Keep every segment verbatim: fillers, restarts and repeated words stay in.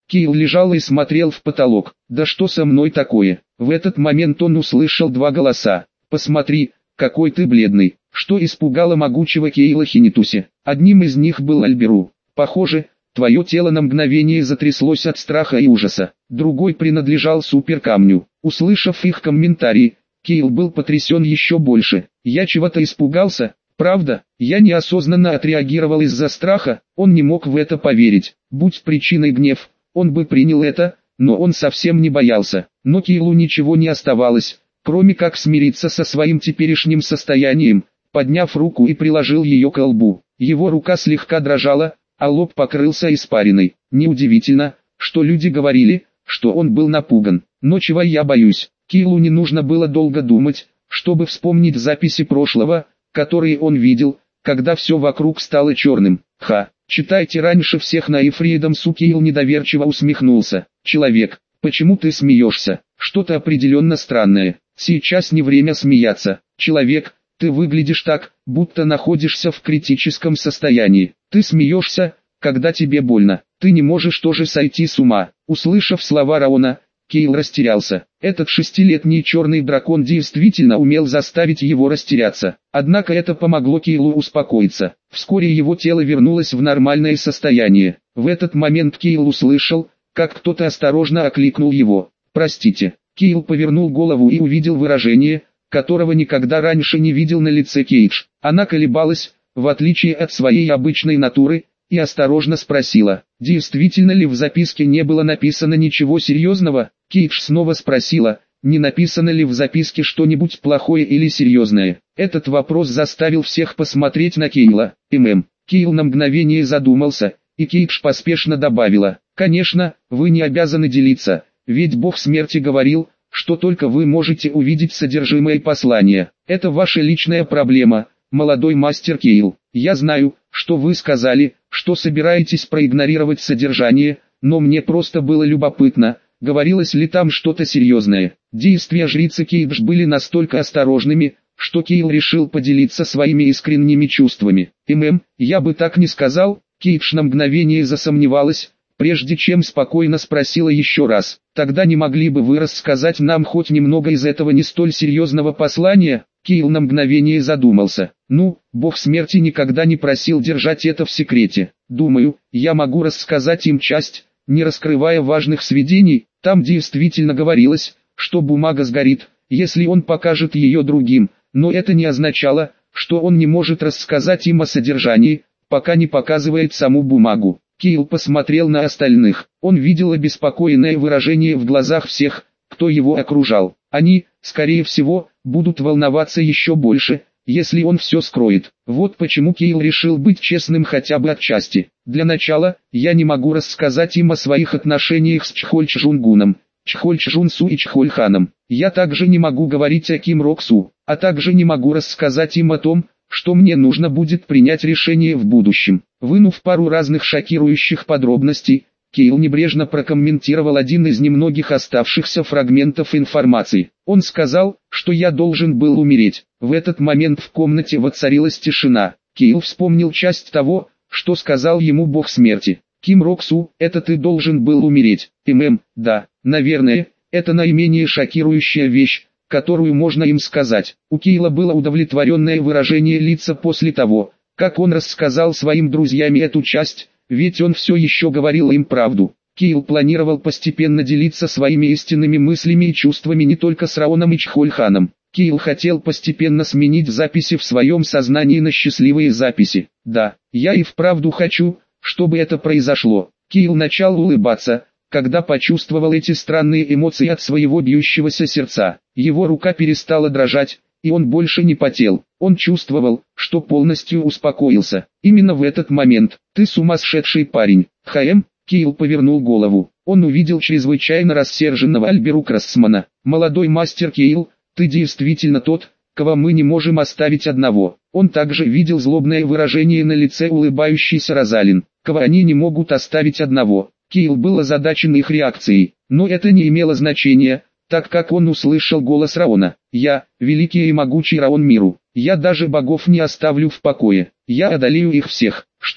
Кейл лежал и смотрел в потолок. «Да что со мной такое?» В этот момент он услышал два голоса. «Посмотри, какой ты бледный», что испугало могучего Кейла Хинитуси. Одним из них был Альберу. «Похоже, твое тело на мгновение затряслось от страха и ужаса». Другой принадлежал суперкамню. Услышав их комментарии, Кейл был потрясен еще больше. «Я чего-то испугался? Правда, я неосознанно отреагировал из-за страха». Он не мог в это поверить. Будь причиной гнев, он бы принял это, но он совсем не боялся. Но Кейлу ничего не оставалось, кроме как смириться со своим теперешним состоянием. Подняв руку и приложил ее к лбу. Его рука слегка дрожала, а лоб покрылся испариной. Неудивительно, что люди говорили, что он был напуган. Но чего я боюсь? Кейлу не нужно было долго думать, чтобы вспомнить записи прошлого, которые он видел, когда все вокруг стало черным. Ха, читайте раньше всех на Ифридом Су. Кейл недоверчиво усмехнулся. «Человек, почему ты смеешься? Что-то определенно странное. Сейчас не время смеяться. Человек, ты выглядишь так, будто находишься в критическом состоянии. Ты смеешься, когда тебе больно. Ты не можешь тоже сойти с ума». Услышав слова Раона, Кейл растерялся. Этот шестилетний черный дракон действительно умел заставить его растеряться. Однако это помогло Кейлу успокоиться. Вскоре его тело вернулось в нормальное состояние. В этот момент Кейл услышал, как кто-то осторожно окликнул его. «Простите». Кейл повернул голову и увидел выражение, которого никогда раньше не видел на лице Кейдж. Она колебалась, в отличие от своей обычной натуры, и осторожно спросила, действительно ли в записке не было написано ничего серьезного. Кейдж снова спросила, не написано ли в записке что-нибудь плохое или серьезное. Этот вопрос заставил всех посмотреть на Кейла. ММ. Кейл на мгновение задумался, и Кейдж поспешно добавила, конечно, вы не обязаны делиться, ведь бог смерти говорил, что только вы можете увидеть содержимое послания. Это ваша личная проблема, молодой мастер Кейл. Я знаю, что вы сказали, что собираетесь проигнорировать содержание, но мне просто было любопытно, говорилось ли там что-то серьезное. Действия жрицы Кейдж были настолько осторожными, что Кейл решил поделиться своими искренними чувствами. «ММ, я бы так не сказал». Кейдж на мгновение засомневалась, прежде чем спокойно спросила еще раз. «Тогда не могли бы вы рассказать нам хоть немного из этого не столь серьезного послания?» Кейл на мгновение задумался. «Ну, бог смерти никогда не просил держать это в секрете. Думаю, я могу рассказать им часть, не раскрывая важных сведений. Там действительно говорилось, что бумага сгорит, если он покажет ее другим, но это не означало, что он не может рассказать им о содержании, пока не показывает саму бумагу». Кейл посмотрел на остальных. Он видел обеспокоенное выражение в глазах всех, кто его окружал. Они, скорее всего, будут волноваться еще больше, если он все скроет. Вот почему Кейл решил быть честным хотя бы отчасти. Для начала, я не могу рассказать им о своих отношениях с Чхольчжунгуном, Чхольчжунсу и Чхольханом. Я также не могу говорить о Ким Роксу, а также не могу рассказать им о том, что мне нужно будет принять решение в будущем. Вынув пару разных шокирующих подробностей, Кейл небрежно прокомментировал один из немногих оставшихся фрагментов информации. Он сказал, что я должен был умереть. В этот момент в комнате воцарилась тишина. Кейл вспомнил часть того, что сказал ему бог смерти. «Ким Роксу, это ты должен был умереть». ММ, да, наверное, это наименее шокирующая вещь, которую можно им сказать. У Кейла было удовлетворенное выражение лица после того, как он рассказал своим друзьям эту часть, ведь он все еще говорил им правду. Кейл планировал постепенно делиться своими истинными мыслями и чувствами не только с Раоном и Чхольханом. Кейл хотел постепенно сменить записи в своем сознании на счастливые записи. Да, я и вправду хочу, чтобы это произошло. Кейл начал улыбаться, когда почувствовал эти странные эмоции от своего бьющегося сердца. Его рука перестала дрожать, и он больше не потел. Он чувствовал, что полностью успокоился. Именно в этот момент, ты сумасшедший парень. ХМ, Кейл повернул голову. Он увидел чрезвычайно рассерженного Альберу Крассмана. Молодой мастер Кейл, ты действительно тот, кого мы не можем оставить одного. Он также видел злобное выражение на лице улыбающейся Розалин, кого они не могут оставить одного. Кейл был озадачен их реакцией, но это не имело значения, так как он услышал голос Раона. «Я, великий и могучий Раон Миру, я даже богов не оставлю в покое, я одолею их всех». «Что,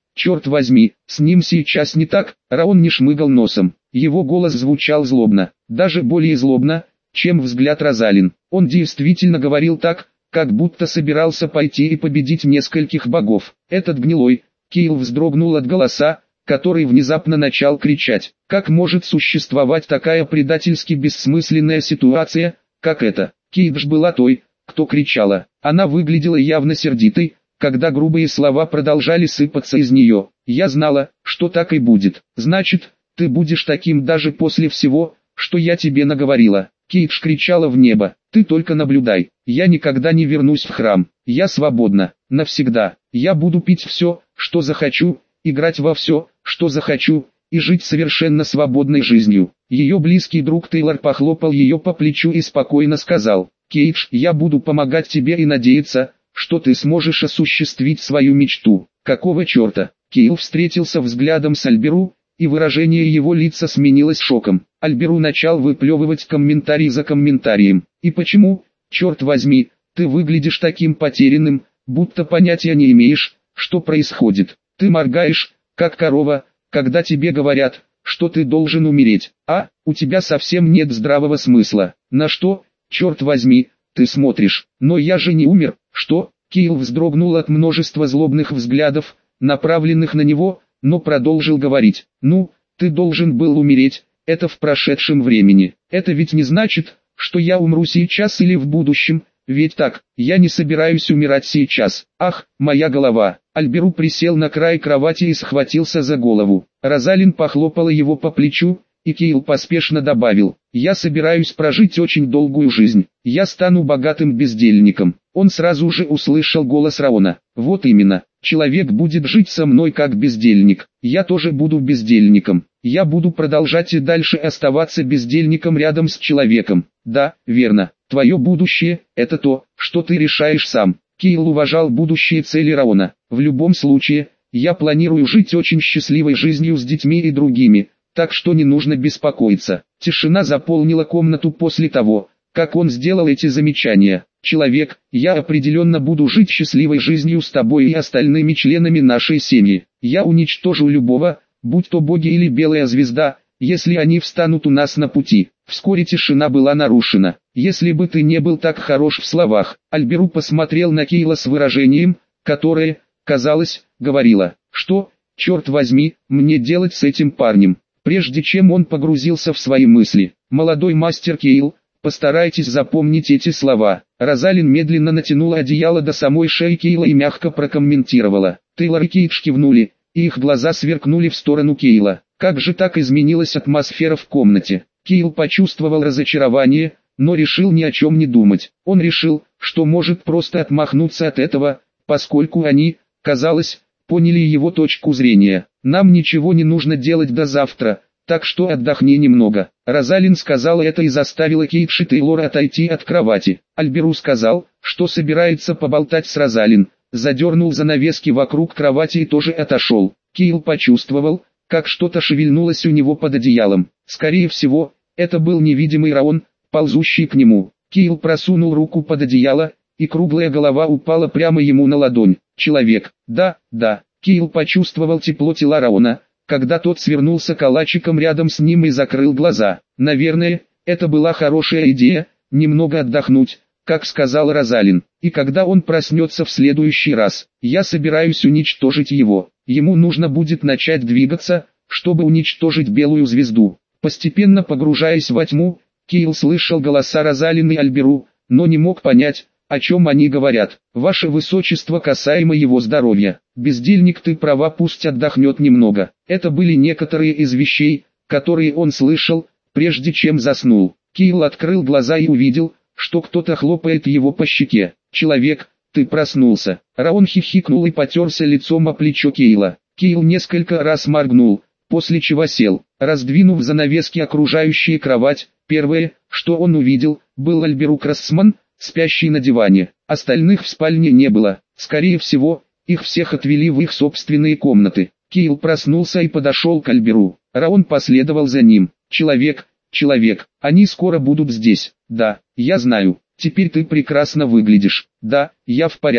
Черт возьми, с ним сейчас не так. Раон не шмыгал носом. Его голос звучал злобно, даже более злобно, чем взгляд Розалин. Он действительно говорил так, как будто собирался пойти и победить нескольких богов. Этот гнилой, Кейл вздрогнул от голоса, который внезапно начал кричать. Как может существовать такая предательски бессмысленная ситуация, как эта? Кейдж была той, кто кричала. Она выглядела явно сердитой, когда грубые слова продолжали сыпаться из нее. Я знала, что так и будет. Значит, ты будешь таким даже после всего, что я тебе наговорила. Кейдж кричала в небо. Ты только наблюдай. Я никогда не вернусь в храм. Я свободна. Навсегда. Я буду пить все, что захочу, играть во все, что захочу, и жить совершенно свободной жизнью. Ее близкий друг Тейлор похлопал ее по плечу и спокойно сказал: «Кейдж, я буду помогать тебе и надеяться, что ты сможешь осуществить свою мечту». Какого черта? Кейл встретился взглядом с Альберу, и выражение его лица сменилось шоком. Альберу начал выплевывать комментарий за комментарием. «И почему, черт возьми, ты выглядишь таким потерянным, будто понятия не имеешь, что происходит? Ты моргаешь, как корова, когда тебе говорят, что ты должен умереть, а, у тебя совсем нет здравого смысла. На что, черт возьми, ты смотришь? Но я же не умер». «Что?» Кейл вздрогнул от множества злобных взглядов, направленных на него, но продолжил говорить. «Ну, ты должен был умереть, это в прошедшем времени. Это ведь не значит, что я умру сейчас или в будущем, ведь так, я не собираюсь умирать сейчас. Ах, моя голова!» Альберу присел на край кровати и схватился за голову. Розалин похлопала его по плечу, и Кейл поспешно добавил: «Я собираюсь прожить очень долгую жизнь. Я стану богатым бездельником». Он сразу же услышал голос Раона. «Вот именно, человек будет жить со мной как бездельник. Я тоже буду бездельником. Я буду продолжать и дальше оставаться бездельником рядом с человеком. Да, верно, твое будущее – это то, что ты решаешь сам». Кейл уважал будущие цели Раона. «В любом случае, я планирую жить очень счастливой жизнью с детьми и другими, так что не нужно беспокоиться». Тишина заполнила комнату после того, как он сделал эти замечания. «Человек, я определенно буду жить счастливой жизнью с тобой и остальными членами нашей семьи. Я уничтожу любого, будь то боги или белая звезда, если они встанут у нас на пути». Вскоре тишина была нарушена. «Если бы ты не был так хорош в словах». Альберу посмотрел на Кейла с выражением, которое, казалось, говорило: «Что, черт возьми, мне делать с этим парнем?» Прежде чем он погрузился в свои мысли: «Молодой мастер Кейл, постарайтесь запомнить эти слова». Розалин медленно натянула одеяло до самой шеи Кейла и мягко прокомментировала. Тейлор и Кейдж кивнули, и их глаза сверкнули в сторону Кейла. Как же так изменилась атмосфера в комнате? Кейл почувствовал разочарование, но решил ни о чем не думать. Он решил, что может просто отмахнуться от этого, поскольку они, казалось, поняли его точку зрения. «Нам ничего не нужно делать до завтра, так что отдохни немного». Розалин сказала это и заставила Кейдж и Тейлора отойти от кровати. Альберу сказал, что собирается поболтать с Розалин, задернул занавески вокруг кровати и тоже отошел. Кейл почувствовал, как что-то шевельнулось у него под одеялом. Скорее всего, это был невидимый Раон, ползущий к нему. Кейл просунул руку под одеяло, и круглая голова упала прямо ему на ладонь. «Человек, да, да». Кейл почувствовал тепло тела Раона, когда тот свернулся калачиком рядом с ним и закрыл глаза. Наверное, это была хорошая идея, немного отдохнуть, как сказал Розалин. И когда он проснется в следующий раз, я собираюсь уничтожить его. Ему нужно будет начать двигаться, чтобы уничтожить белую звезду. Постепенно погружаясь во тьму, Кейл слышал голоса Розалин и Альберу, но не мог понять, о чем они говорят. «Ваше высочество, касаемо его здоровья. Бездельник, ты права, пусть отдохнет немного». Это были некоторые из вещей, которые он слышал, прежде чем заснул. Кейл открыл глаза и увидел, что кто-то хлопает его по щеке. «Человек, ты проснулся». Раон хихикнул и потерся лицом о плечо Кейла. Кейл несколько раз моргнул, после чего сел. Раздвинув занавески, окружающие кровать, первое, что он увидел, был Альберу Крассман, спящий на диване. Остальных в спальне не было. Скорее всего, их всех отвели в их собственные комнаты. Кейл проснулся и подошел к Альберу. Раон последовал за ним. «Человек, человек, они скоро будут здесь». «Да, я знаю. Теперь ты прекрасно выглядишь». «Да, я в порядке».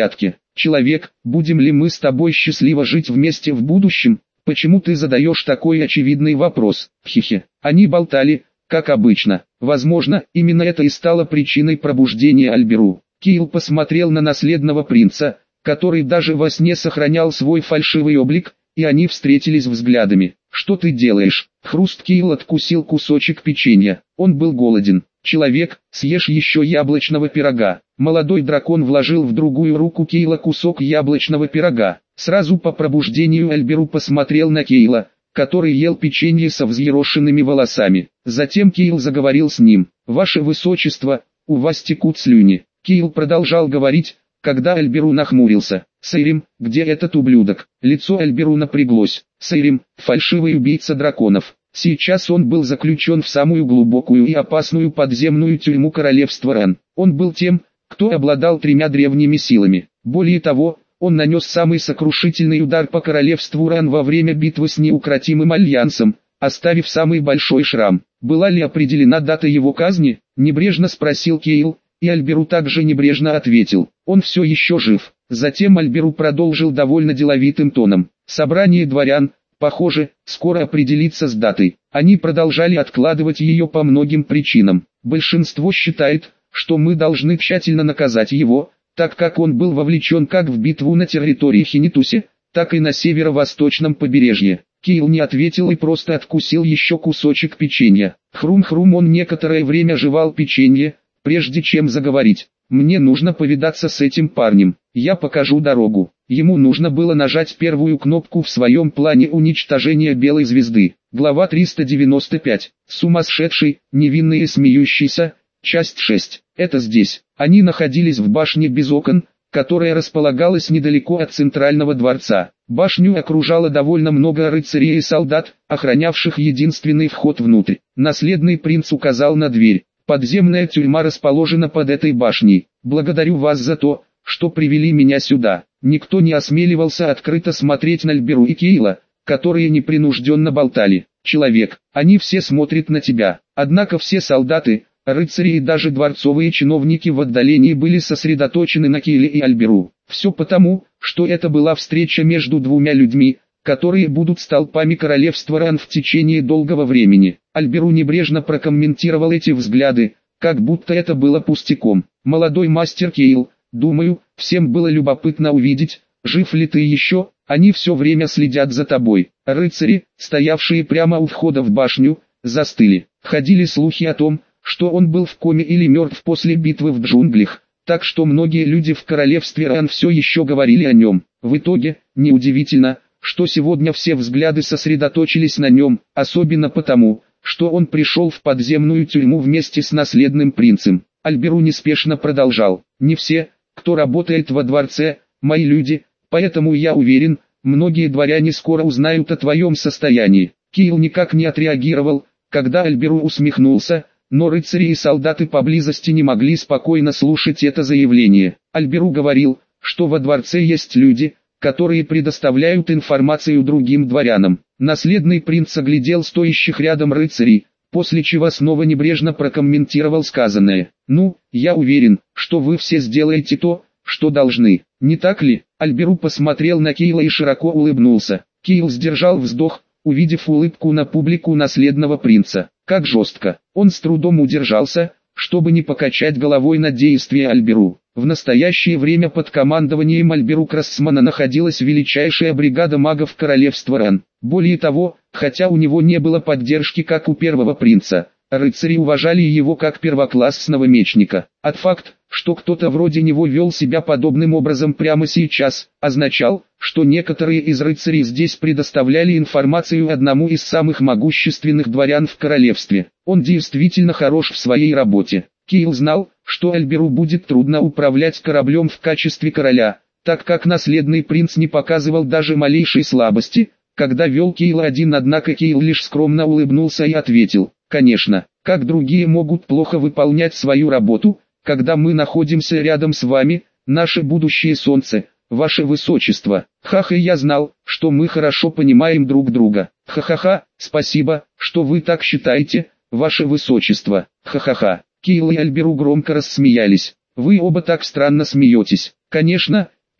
Человек, будем ли мы с тобой счастливо жить вместе в будущем? Почему ты задаешь такой очевидный вопрос? Хихи. Они болтали, как обычно. Возможно, именно это и стало причиной пробуждения Альберу. Кейл посмотрел на наследного принца, который даже во сне сохранял свой фальшивый облик, и они встретились взглядами. «Что ты делаешь?» Хруст. Кейл откусил кусочек печенья. Он был голоден. «Человек, съешь еще яблочного пирога». Молодой дракон вложил в другую руку Кейла кусок яблочного пирога. Сразу по пробуждению Альберу посмотрел на Кейла, который ел печенье со взъерошенными волосами. Затем Кейл заговорил с ним. «Ваше Высочество, у вас текут слюни». Кейл продолжал говорить, когда Альберу нахмурился. «Сейрим, где этот ублюдок?» Лицо Альберу напряглось. Сейрим, фальшивый убийца драконов. Сейчас он был заключен в самую глубокую и опасную подземную тюрьму королевства Рен. Он был тем, кто обладал тремя древними силами. Более того, он нанес самый сокрушительный удар по королевству Рен во время битвы с неукротимым альянсом, оставив самый большой шрам. «Была ли определена дата его казни?» – небрежно спросил Кейл, и Альберу также небрежно ответил. «Он все еще жив». Затем Альберу продолжил довольно деловитым тоном. «Собрание дворян, похоже, скоро определится с датой. Они продолжали откладывать ее по многим причинам. Большинство считает, что мы должны тщательно наказать его, так как он был вовлечен как в битву на территории Хинитуси, так и на северо-восточном побережье». Кейл не ответил и просто откусил еще кусочек печенья. Хрум-хрум, он некоторое время жевал печенье, прежде чем заговорить. «Мне нужно повидаться с этим парнем, я покажу дорогу». Ему нужно было нажать первую кнопку в своем плане уничтожения Белой Звезды. Глава триста девяносто пять. Сумасшедший, невинный и смеющийся. Часть шесть. Это здесь. Они находились в башне без окон, которая располагалась недалеко от центрального дворца. Башню окружало довольно много рыцарей и солдат, охранявших единственный вход внутрь. Наследный принц указал на дверь. «Подземная тюрьма расположена под этой башней. Благодарю вас за то, что привели меня сюда». Никто не осмеливался открыто смотреть на Альберу и Кейла, которые непринужденно болтали. «Человек, они все смотрят на тебя». Однако все солдаты, рыцари и даже дворцовые чиновники в отдалении были сосредоточены на Кейле и Альберу. Все потому, что это была встреча между двумя людьми, которые будут столпами королевства Ран в течение долгого времени. Альберу небрежно прокомментировал эти взгляды, как будто это было пустяком. «Молодой мастер Кейл, думаю, всем было любопытно увидеть, жив ли ты еще, они все время следят за тобой». Рыцари, стоявшие прямо у входа в башню, застыли. Ходили слухи о том, что он был в коме или мертв после битвы в джунглях, так что многие люди в королевстве Ран все еще говорили о нем. В итоге, неудивительно, что сегодня все взгляды сосредоточились на нем, особенно потому, что он пришел в подземную тюрьму вместе с наследным принцем. Альберу неспешно продолжал. «Не все, кто работает во дворце, мои люди, поэтому я уверен, многие дворяне скоро узнают о твоем состоянии». Кейл никак не отреагировал, когда Альберу усмехнулся, но рыцари и солдаты поблизости не могли спокойно слушать это заявление. Альберу говорил, что во дворце есть люди, которые предоставляют информацию другим дворянам. Наследный принц оглядел стоящих рядом рыцарей, после чего снова небрежно прокомментировал сказанное. «Ну, я уверен, что вы все сделаете то, что должны, не так ли?» Альберу посмотрел на Кейла и широко улыбнулся. Кейл сдержал вздох, увидев улыбку на публику наследного принца. Как жестко. Он с трудом удержался, чтобы не покачать головой на действия Альберу. В настоящее время под командованием Альберу Крассмана находилась величайшая бригада магов королевства Ран. Более того, хотя у него не было поддержки как у первого принца, рыцари уважали его как первоклассного мечника. От факт, что кто-то вроде него вел себя подобным образом прямо сейчас, означал, что некоторые из рыцарей здесь предоставляли информацию одному из самых могущественных дворян в королевстве. Он действительно хорош в своей работе. Кейл знал, что Альберу будет трудно управлять кораблем в качестве короля, так как наследный принц не показывал даже малейшей слабости, когда вел Кейла один, однако Кейл лишь скромно улыбнулся и ответил: «Конечно, как другие могут плохо выполнять свою работу, когда мы находимся рядом с вами, наше будущее солнце, ваше высочество». Ха-ха, я знал, что мы хорошо понимаем друг друга. Ха-ха-ха, спасибо, что вы так считаете, ваше высочество. Ха-ха-ха. Кейл и Альберу громко рассмеялись. «Вы оба так странно смеетесь». «Конечно,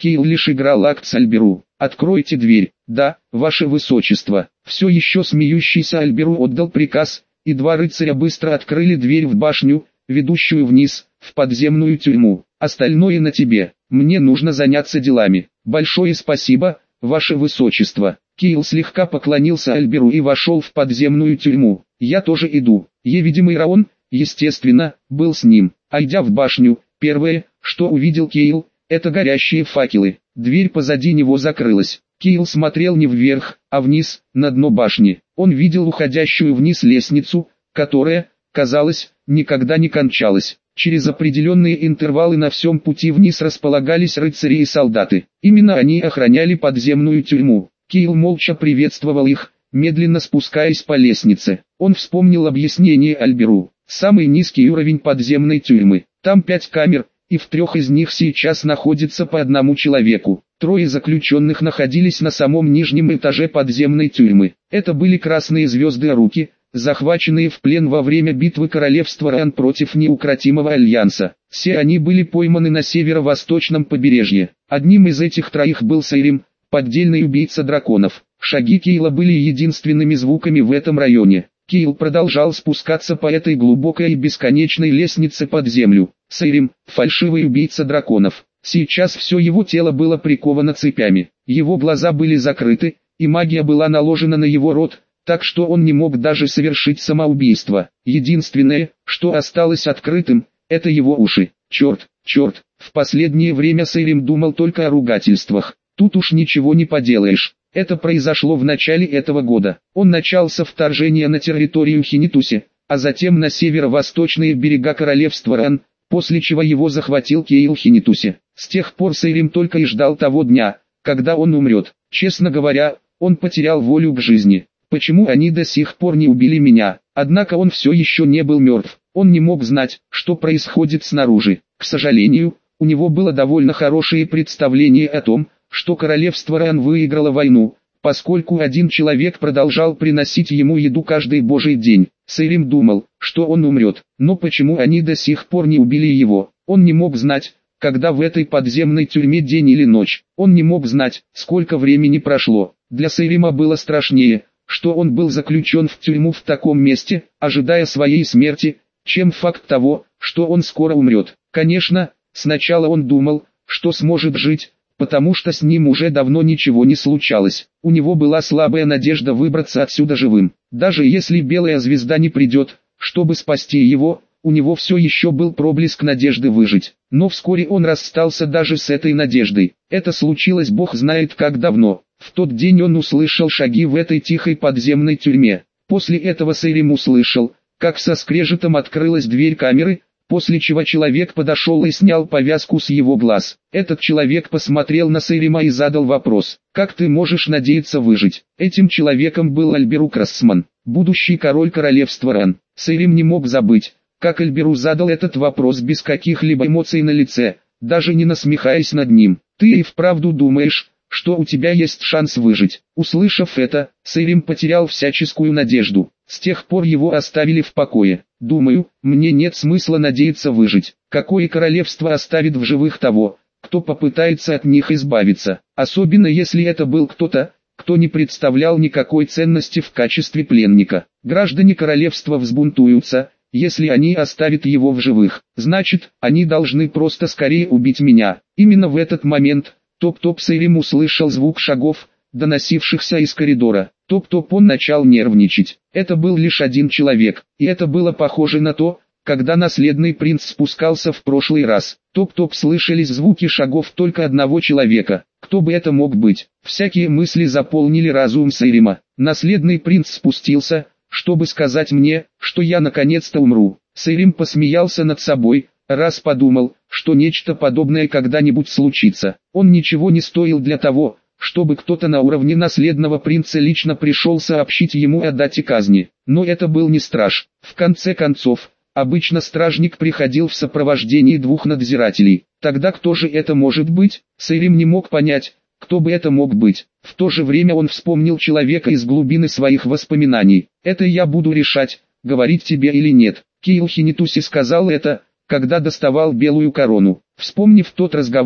Кейл лишь играл акт с Альберу. «Откройте дверь». «Да, ваше высочество». Все еще смеющийся Альберу отдал приказ, и два рыцаря быстро открыли дверь в башню, ведущую вниз, в подземную тюрьму. «Остальное на тебе. Мне нужно заняться делами». «Большое спасибо, ваше высочество». Кейл слегка поклонился Альберу и вошел в подземную тюрьму. «Я тоже иду». Невидимый Раон, естественно, был с ним. Айдя в башню, первое, что увидел Кейл, это горящие факелы. Дверь позади него закрылась. Кейл смотрел не вверх, а вниз, на дно башни. Он видел уходящую вниз лестницу, которая, казалось, никогда не кончалась. Через определенные интервалы на всем пути вниз располагались рыцари и солдаты. Именно они охраняли подземную тюрьму. Кейл молча приветствовал их, медленно спускаясь по лестнице. Он вспомнил объяснение Альберу. Самый низкий уровень подземной тюрьмы. Там пять камер, и в трех из них сейчас находится по одному человеку. Трое заключенных находились на самом нижнем этаже подземной тюрьмы. Это были красные звезды руки, захваченные в плен во время битвы королевства Ран против неукротимого альянса. Все они были пойманы на северо-восточном побережье. Одним из этих троих был Сейрим, поддельный убийца драконов. Шаги Кейла были единственными звуками в этом районе. Кейл продолжал спускаться по этой глубокой и бесконечной лестнице под землю. Сейрим, фальшивый убийца драконов. Сейчас все его тело было приковано цепями. Его глаза были закрыты, и магия была наложена на его рот, так что он не мог даже совершить самоубийство. Единственное, что осталось открытым, это его уши. Черт, черт, в последнее время Сейрим думал только о ругательствах. Тут уж ничего не поделаешь. Это произошло в начале этого года. Он начался вторжение на территорию Хинитуси, а затем на северо-восточные берега королевства Ран, после чего его захватил Кейл Хинитуси. С тех пор Сейрим только и ждал того дня, когда он умрет. Честно говоря, он потерял волю к жизни. Почему они до сих пор не убили меня? Однако он все еще не был мертв. Он не мог знать, что происходит снаружи. К сожалению, у него было довольно хорошее представление о том, что королевство Ран выиграло войну, поскольку один человек продолжал приносить ему еду каждый божий день. Сейрим думал, что он умрет, но почему они до сих пор не убили его? Он не мог знать, когда в этой подземной тюрьме день или ночь. Он не мог знать, сколько времени прошло. Для Сейрима было страшнее, что он был заключен в тюрьму в таком месте, ожидая своей смерти, чем факт того, что он скоро умрет. Конечно, сначала он думал, что сможет жить, потому что с ним уже давно ничего не случалось. У него была слабая надежда выбраться отсюда живым. Даже если Белая Звезда не придет, чтобы спасти его, у него все еще был проблеск надежды выжить. Но вскоре он расстался даже с этой надеждой. Это случилось бог знает как давно. В тот день он услышал шаги в этой тихой подземной тюрьме. После этого Сейрим услышал, как со скрежетом открылась дверь камеры, после чего человек подошел и снял повязку с его глаз. Этот человек посмотрел на Сейрима и задал вопрос: «Как ты можешь надеяться выжить?» Этим человеком был Альберу Красман, будущий король королевства Ран. Сейрим не мог забыть, как Альберу задал этот вопрос без каких-либо эмоций на лице, даже не насмехаясь над ним. «Ты и вправду думаешь, что у тебя есть шанс выжить?» Услышав это, Сейрим потерял всяческую надежду. С тех пор его оставили в покое. «Думаю, мне нет смысла надеяться выжить. Какое королевство оставит в живых того, кто попытается от них избавиться? Особенно если это был кто-то, кто не представлял никакой ценности в качестве пленника. Граждане королевства взбунтуются, если они оставят его в живых. Значит, они должны просто скорее убить меня». Именно в этот момент Топ-Топ Сейрим услышал звук шагов, доносившихся из коридора. Топ-Топ он начал нервничать. Это был лишь один человек, и это было похоже на то, когда наследный принц спускался в прошлый раз. Топ-Топ слышались звуки шагов только одного человека. Кто бы это мог быть? Всякие мысли заполнили разум Сейрима. Наследный принц спустился, чтобы сказать мне, что я наконец-то умру. Сейрим посмеялся над собой, раз подумал, что нечто подобное когда-нибудь случится. Он ничего не стоил для того, чтобы кто-то на уровне наследного принца лично пришел сообщить ему о дате казни. Но это был не страж. В конце концов, обычно стражник приходил в сопровождении двух надзирателей. Тогда кто же это может быть? Сейрим не мог понять, кто бы это мог быть. В то же время он вспомнил человека из глубины своих воспоминаний. «Это я буду решать, говорить тебе или нет». Кейл Хинитуси сказал это, когда доставал белую корону. Вспомнив тот разговор,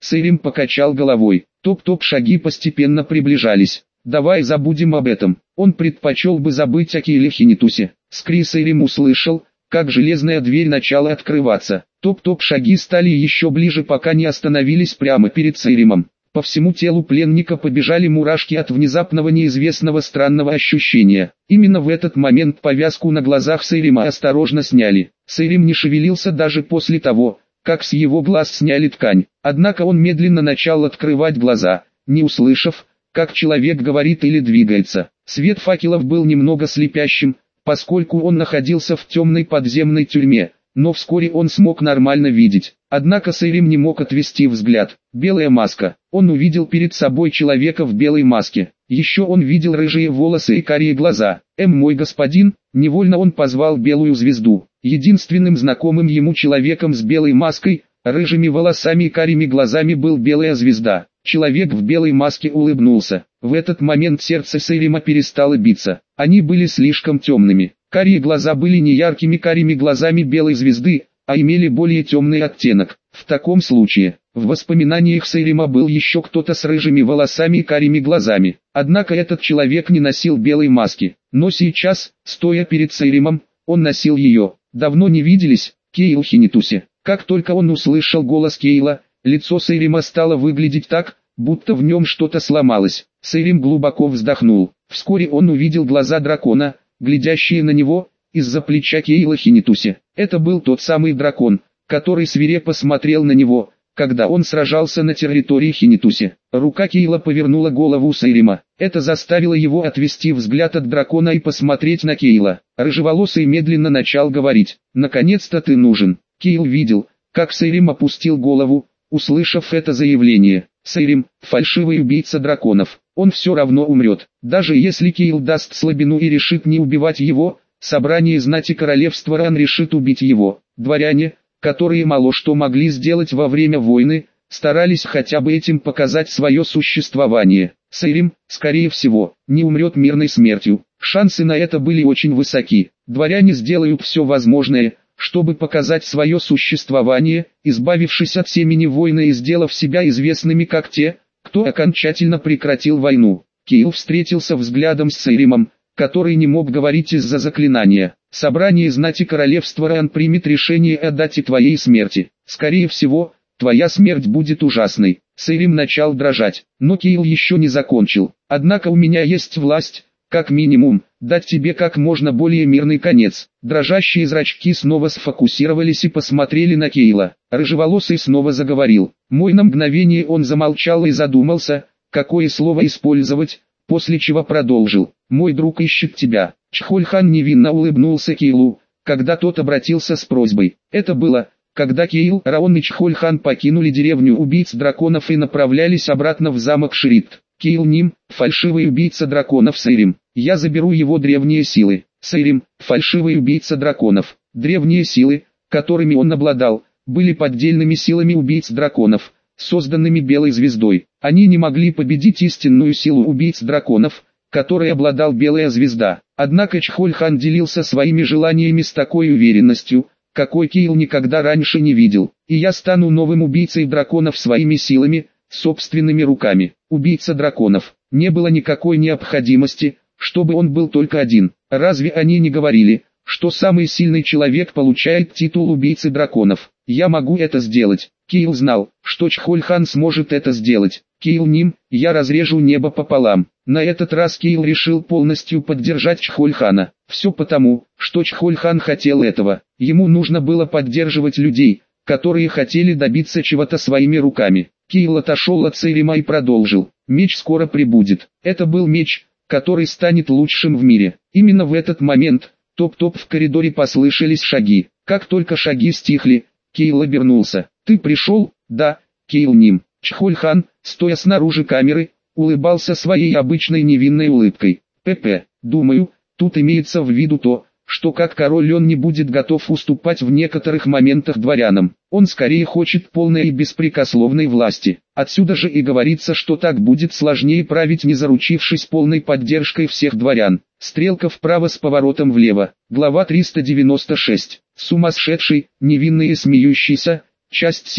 Сейрим покачал головой. Топ-топ шаги постепенно приближались. Давай забудем об этом. Он предпочел бы забыть о Кейле Хинитусе. Скри Сейрим услышал, как железная дверь начала открываться. Топ-топ шаги стали еще ближе, пока не остановились прямо перед Сейримом. По всему телу пленника побежали мурашки от внезапного неизвестного странного ощущения. Именно в этот момент повязку на глазах Сейрима осторожно сняли. Сейрим не шевелился даже после того, как с его глаз сняли ткань. Однако он медленно начал открывать глаза, не услышав, как человек говорит или двигается. Свет факелов был немного слепящим, поскольку он находился в темной подземной тюрьме, но вскоре он смог нормально видеть. Однако Сейрим не мог отвести взгляд. Белая маска. Он увидел перед собой человека в белой маске. Еще он видел рыжие волосы и карие глаза. «Эм, мой господин», невольно он позвал белую звезду. Единственным знакомым ему человеком с белой маской, рыжими волосами и карими глазами был белая звезда. Человек в белой маске улыбнулся. В этот момент сердце Сейрима перестало биться. Они были слишком темными. Карие глаза были не яркими карими глазами белой звезды, а имели более темный оттенок. В таком случае, в воспоминаниях Сейрима был еще кто-то с рыжими волосами и карими глазами. Однако этот человек не носил белой маски. Но сейчас, стоя перед Сейримом, он носил ее. Давно не виделись, Кейл Хинитусе. Как только он услышал голос Кейла, лицо Сейрима стало выглядеть так, будто в нем что-то сломалось. Сейрим глубоко вздохнул. Вскоре он увидел глаза дракона, глядящие на него, из-за плеча Кейла Хинитусе. Это был тот самый дракон, который свирепо смотрел на него, когда он сражался на территории Хинитусе. Рука Кейла повернула голову Сейрима. Это заставило его отвести взгляд от дракона и посмотреть на Кейла. Рыжеволосый медленно начал говорить. «Наконец-то ты нужен». Кейл видел, как Сейрим опустил голову, услышав это заявление. Сейрим – фальшивый убийца драконов. Он все равно умрет. Даже если Кейл даст слабину и решит не убивать его, собрание знати королевства Ран решит убить его. Дворяне, которые мало что могли сделать во время войны, старались хотя бы этим показать свое существование. Сейрим, скорее всего, не умрет мирной смертью. Шансы на это были очень высоки. Дворяне сделают все возможное, чтобы показать свое существование, избавившись от семени войны и сделав себя известными как те, кто окончательно прекратил войну. Кейл встретился взглядом с Сейримом, который не мог говорить из-за заклинания. Собрание знати королевства Ран примет решение о дате твоей смерти. Скорее всего, твоя смерть будет ужасной. Сейрим начал дрожать, но Кейл еще не закончил. Однако у меня есть власть, как минимум, дать тебе как можно более мирный конец. Дрожащие зрачки снова сфокусировались и посмотрели на Кейла. Рыжеволосый снова заговорил. Мой на мгновение он замолчал и задумался, какое слово использовать, после чего продолжил. Мой друг ищет тебя. Чхольхан невинно улыбнулся Кейлу, когда тот обратился с просьбой. Это было, когда Кейл, Раон и Чхольхан покинули деревню убийц драконов и направлялись обратно в замок Шрифт. Кейл Ним, фальшивый убийца драконов Сейрим. Я заберу его древние силы. Сейрим, фальшивый убийца драконов. Древние силы, которыми он обладал, были поддельными силами убийц драконов, созданными белой звездой. Они не могли победить истинную силу убийц драконов, которой обладал белая звезда. Однако Чхольхан делился своими желаниями с такой уверенностью, какой Кейл никогда раньше не видел. И я стану новым убийцей драконов своими силами, собственными руками. Убийца драконов. Не было никакой необходимости, чтобы он был только один. Разве они не говорили, что самый сильный человек получает титул убийцы драконов? Я могу это сделать. Кейл знал, что Чхольхан сможет это сделать. Кейл Ним, я разрежу небо пополам. На этот раз Кейл решил полностью поддержать Чхольхана. Все потому, что Чхольхан хотел этого. Ему нужно было поддерживать людей, которые хотели добиться чего-то своими руками. Кейл отошел от Сейрима и продолжил. Меч скоро прибудет. Это был меч, который станет лучшим в мире. Именно в этот момент, топ-топ в коридоре послышались шаги. Как только шаги стихли, Кейл обернулся. Ты пришел? Да, Кейл Ним. Чхольхан, стоя снаружи камеры, улыбался своей обычной невинной улыбкой. ПП, думаю, тут имеется в виду то, что как король он не будет готов уступать в некоторых моментах дворянам. Он скорее хочет полной и беспрекословной власти. Отсюда же и говорится, что так будет сложнее править, не заручившись полной поддержкой всех дворян. Стрелка вправо с поворотом влево. Глава триста девяносто шесть. Сумасшедший, невинный и смеющийся. Часть семь.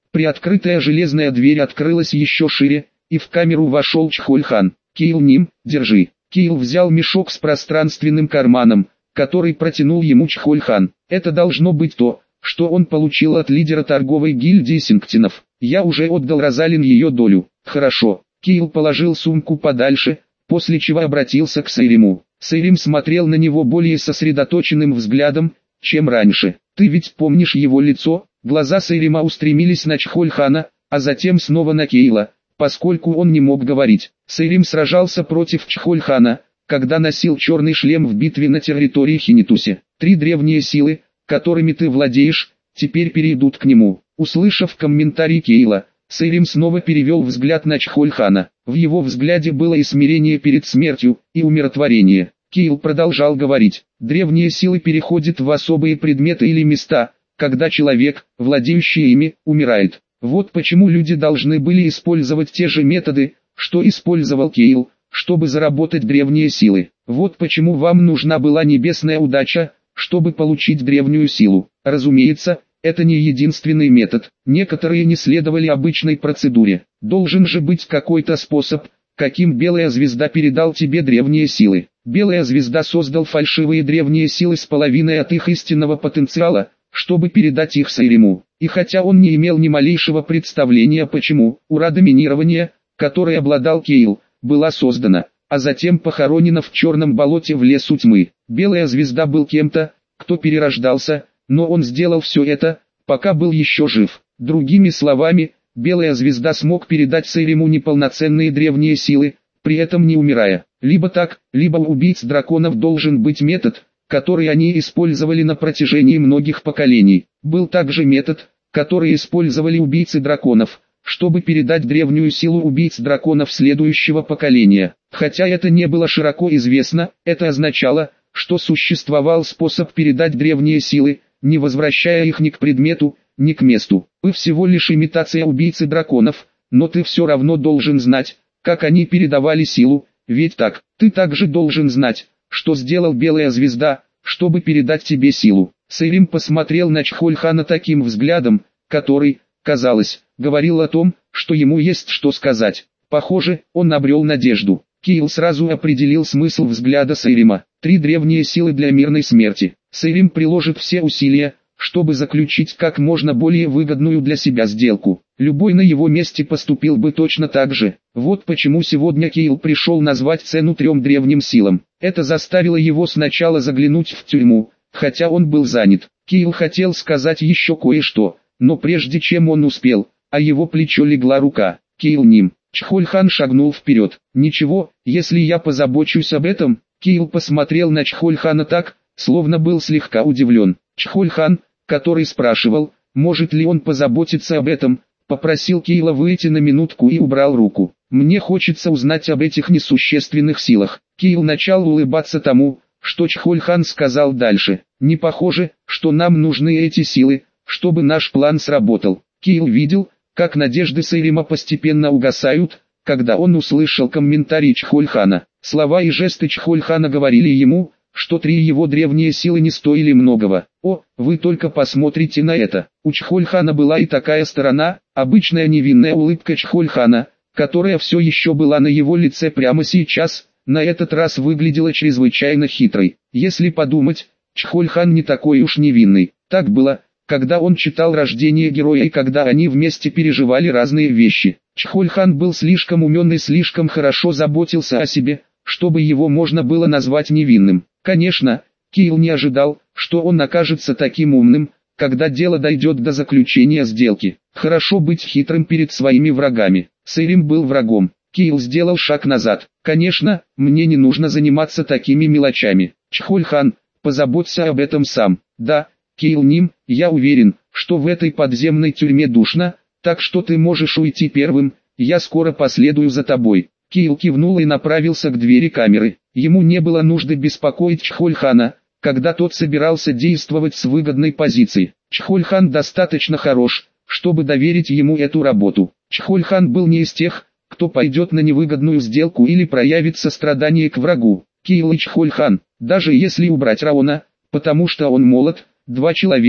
Приоткрытая железная дверь открылась еще шире, и в камеру вошел Чхоль-хан. «Кейл Ним, держи». Кейл взял мешок с пространственным карманом, который протянул ему Чхоль-хан. Это должно быть то, что он получил от лидера торговой гильдии Сингтинов. Я уже отдал Розалин ее долю. Хорошо. Кейл положил сумку подальше, после чего обратился к Сейриму. Сейрим смотрел на него более сосредоточенным взглядом, чем раньше. Ты ведь помнишь его лицо? Глаза Сейрима устремились на Чхоль-хана, а затем снова на Кейла, поскольку он не мог говорить. Сейрим сражался против Чхоль-хана, когда носил черный шлем в битве на территории Хинитуси. Три древние силы, которыми ты владеешь, теперь перейдут к нему. Услышав комментарий Кейла, Сейрим снова перевел взгляд на Чхоль-хана. В его взгляде было и смирение перед смертью, и умиротворение. Кейл продолжал говорить. Древние силы переходят в особые предметы или места, когда человек, владеющий ими, умирает. Вот почему люди должны были использовать те же методы, что использовал Кейл, чтобы заработать древние силы. Вот почему вам нужна была небесная удача, чтобы получить древнюю силу. Разумеется, это не единственный метод. Некоторые не следовали обычной процедуре. Должен же быть какой-то способ, каким Белая Звезда передал тебе древние силы. Белая Звезда создал фальшивые древние силы с половиной от их истинного потенциала, чтобы передать их Сейриму. И хотя он не имел ни малейшего представления почему, ура доминирования, которой обладал Кейл, была создана, а затем похоронена в черном болоте в лесу тьмы. Белая Звезда был кем-то, кто перерождался, но он сделал все это, пока был еще жив. Другими словами, Белая Звезда смог передать Сейриму неполноценные древние силы, при этом не умирая. Либо так, либо у убийц драконов должен быть метод, который они использовали на протяжении многих поколений. Был также метод, который использовали убийцы драконов, чтобы передать древнюю силу убийц драконов следующего поколения. Хотя это не было широко известно, это означало, что существовал способ передать древние силы, не возвращая их ни к предмету, ни к месту. Вы всего лишь имитация убийцы драконов, но ты все равно должен знать, как они передавали силу, ведь так, ты также должен знать, что сделал Белая Звезда, чтобы передать тебе силу. Сейрим посмотрел на Чхоль-хана таким взглядом, который, казалось, говорил о том, что ему есть что сказать. Похоже, он обрел надежду. Кейл сразу определил смысл взгляда Сейрима. Три древние силы для мирной смерти. Сейрим приложит все усилия, чтобы заключить как можно более выгодную для себя сделку. Любой на его месте поступил бы точно так же. Вот почему сегодня Кейл пришел назвать цену трем древним силам. Это заставило его сначала заглянуть в тюрьму, хотя он был занят. Кейл хотел сказать еще кое-что, но прежде чем он успел, а его плечо легла рука. Кейл Ним. Чхоль-хан шагнул вперед. «Ничего, если я позабочусь об этом». Кейл посмотрел на Чхоль-хана так, словно был слегка удивлен. Чхоль-хан, который спрашивал, может ли он позаботиться об этом, попросил Кейла выйти на минутку и убрал руку. «Мне хочется узнать об этих несущественных силах». Кейл начал улыбаться тому, что Чхоль-хан сказал дальше. «Не похоже, что нам нужны эти силы, чтобы наш план сработал». Кейл видел, как надежды Сейрима постепенно угасают, когда он услышал комментарий Чхоль-хана. Слова и жесты Чхоль-хана говорили ему, что три его древние силы не стоили многого. О, вы только посмотрите на это. У Чхоль-хана была и такая сторона, обычная невинная улыбка Чхоль-хана, которая все еще была на его лице прямо сейчас, на этот раз выглядела чрезвычайно хитрой. Если подумать, Чхоль-хан не такой уж невинный. Так было, когда он читал «Рождение героя» и когда они вместе переживали разные вещи. Чхоль-хан был слишком умен и слишком хорошо заботился о себе, чтобы его можно было назвать невинным. Конечно, Кейл не ожидал, что он окажется таким умным, когда дело дойдет до заключения сделки. Хорошо быть хитрым перед своими врагами. Сейрим был врагом. Кейл сделал шаг назад. Конечно, мне не нужно заниматься такими мелочами. Чхоль-хан, позаботься об этом сам. Да, Кейл Ним, я уверен, что в этой подземной тюрьме душно, так что ты можешь уйти первым, я скоро последую за тобой. Кейл кивнул и направился к двери камеры. Ему не было нужды беспокоить Чхоль-хана, когда тот собирался действовать с выгодной позиции. Чхоль-хан достаточно хорош, чтобы доверить ему эту работу. Чхоль-хан был не из тех, кто пойдет на невыгодную сделку или проявит сострадание к врагу. Кейл и Чхоль-хан, даже если убрать Раона, потому что он молод, два человека,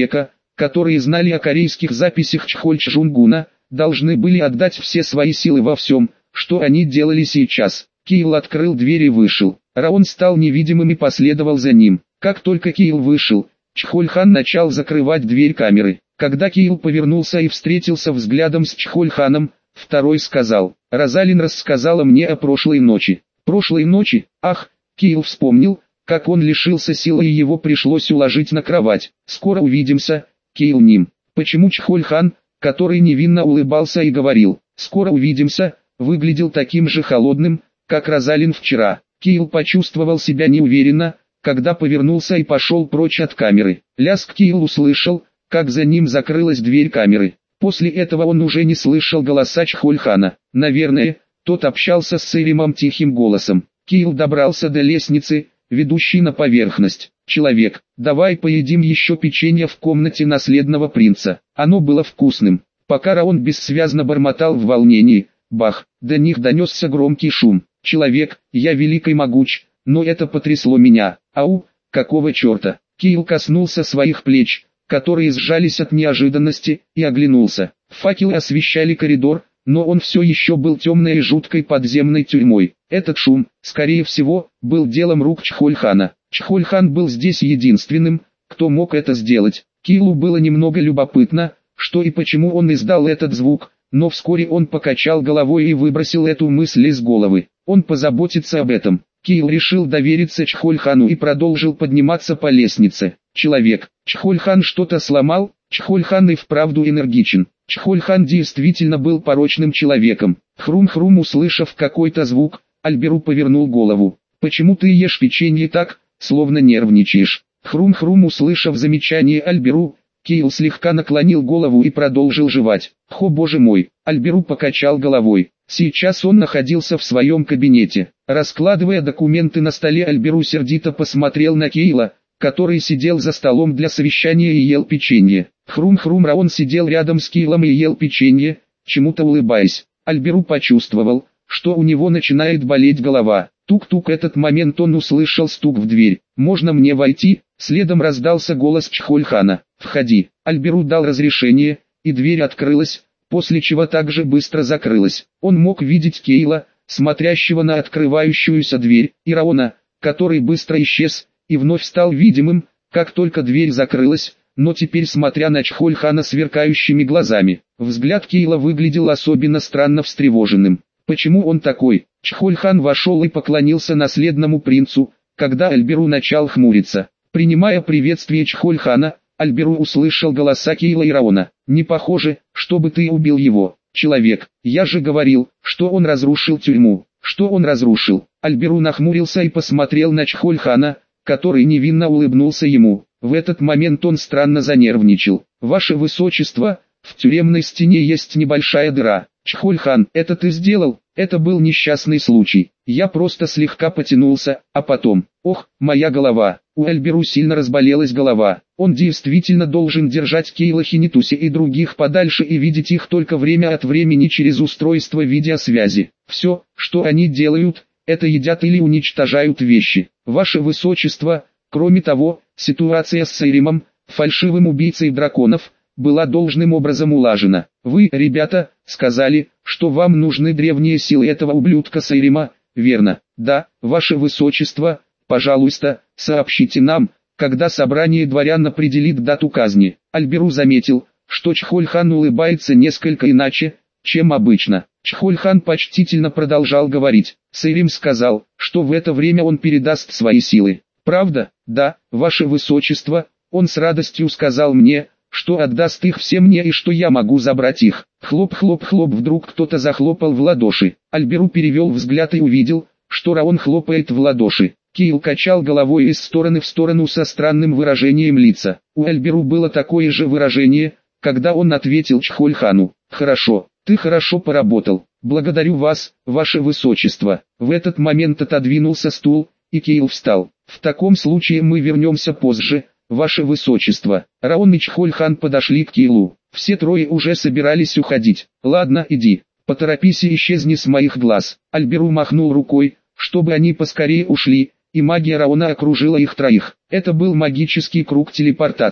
которые знали о корейских записях Чхольчжунгуна, должны были отдать все свои силы во всем, что они делали сейчас. Кейл открыл дверь и вышел. Раон стал невидимым и последовал за ним. Как только Кейл вышел, Чхольхан начал закрывать дверь камеры. Когда Кейл повернулся и встретился взглядом с Чхольханом, второй сказал: «Розалин рассказала мне о прошлой ночи». «Прошлой ночи?» Ах, Кейл вспомнил, как он лишился силы и его пришлось уложить на кровать. «Скоро увидимся, Кейл Ним». Почему Чхольхан, который невинно улыбался и говорил «скоро увидимся», выглядел таким же холодным, как Розалин вчера? Кейл почувствовал себя неуверенно, когда повернулся и пошел прочь от камеры. Лязг. Кейл услышал, как за ним закрылась дверь камеры. После этого он уже не слышал голоса Чхольхана. Наверное, тот общался с Сэримом тихим голосом. Кейл добрался до лестницы, ведущей на поверхность. «Человек, давай поедим еще печенье в комнате наследного принца». Оно было вкусным. Пока Раон бессвязно бормотал в волнении, бах, до них донесся громкий шум. «Человек, я велик и могуч, но это потрясло меня. Ау, какого черта?» Кейл коснулся своих плеч, которые сжались от неожиданности, и оглянулся. Факелы освещали коридор, но он все еще был темной и жуткой подземной тюрьмой. Этот шум, скорее всего, был делом рук Чхольхана. Чхольхан был здесь единственным, кто мог это сделать. Кейлу было немного любопытно, что и почему он издал этот звук, но вскоре он покачал головой и выбросил эту мысль из головы. Он позаботится об этом. Кейл решил довериться Чхольхану и продолжил подниматься по лестнице. «Человек, Чхольхан что-то сломал?» Чхольхан и вправду энергичен. Чхольхан действительно был порочным человеком. Хрум-хрум, услышав какой-то звук, Альберу повернул голову. «Почему ты ешь печенье так, словно нервничаешь?» Хрум-хрум, услышав замечание Альберу, Кейл слегка наклонил голову и продолжил жевать. «Хо, боже мой!» Альберу покачал головой. Сейчас он находился в своем кабинете. Раскладывая документы на столе, Альберу сердито посмотрел на Кейла, который сидел за столом для совещания и ел печенье. Хрум-хрум, Раон сидел рядом с Кейлом и ел печенье, чему-то улыбаясь. Альберу почувствовал, что у него начинает болеть голова. Тук-тук. Этот момент он услышал стук в дверь. «Можно мне войти?» Следом раздался голос Чхольхана. «Входи». Альберу дал разрешение, и дверь открылась, после чего также быстро закрылась. Он мог видеть Кейла, смотрящего на открывающуюся дверь, и Раона, который быстро исчез, и вновь стал видимым, как только дверь закрылась, но теперь смотря на Чхольхана сверкающими глазами. Взгляд Кейла выглядел особенно странно встревоженным. Почему он такой? Чхольхан вошел и поклонился наследному принцу, когда Альберу начал хмуриться. Принимая приветствие Чхольхана, Альберу услышал голоса Кейла и Раона. «Не похоже, чтобы ты убил его, человек. Я же говорил, что он разрушил тюрьму». «Что он разрушил?» Альберу нахмурился и посмотрел на Чхольхана, который невинно улыбнулся ему. В этот момент он странно занервничал. «Ваше высочество, в тюремной стене есть небольшая дыра». «Чхольхан, это ты сделал?» «Это был несчастный случай. Я просто слегка потянулся, а потом... Ох, моя голова!» У Альберу сильно разболелась голова. Он действительно должен держать Кейла Хинитуси и других подальше и видеть их только время от времени через устройство видеосвязи. Все, что они делают, это едят или уничтожают вещи. «Ваше высочество, кроме того, ситуация с Сэримом, фальшивым убийцей драконов, была должным образом улажена. Вы, ребята, сказали, что вам нужны древние силы этого ублюдка Сэрима, верно?» «Да, ваше высочество, пожалуйста, сообщите нам, когда собрание дворян определит дату казни». Альберу заметил, что Чхольхан улыбается несколько иначе, чем обычно. Чхольхан почтительно продолжал говорить. «Сэрим сказал, что в это время он передаст свои силы». «Правда?» «Да, ваше высочество, он с радостью сказал мне, что отдаст их все мне и что я могу забрать их». Хлоп-хлоп-хлоп, вдруг кто-то захлопал в ладоши. Альберу перевел взгляд и увидел, что Раон хлопает в ладоши. Кейл качал головой из стороны в сторону со странным выражением лица. У Альберу было такое же выражение, когда он ответил Чхольхану. «Хорошо, ты хорошо поработал. Благодарю вас, ваше высочество». В этот момент отодвинулся стул, и Кейл встал. «В таком случае мы вернемся позже, ваше высочество». Раон и Чхольхан подошли к Кейлу. Все трое уже собирались уходить. «Ладно, иди, поторопись и исчезни с моих глаз». Альберу махнул рукой, чтобы они поскорее ушли, и магия Раона окружила их троих. Это был магический круг телепортации.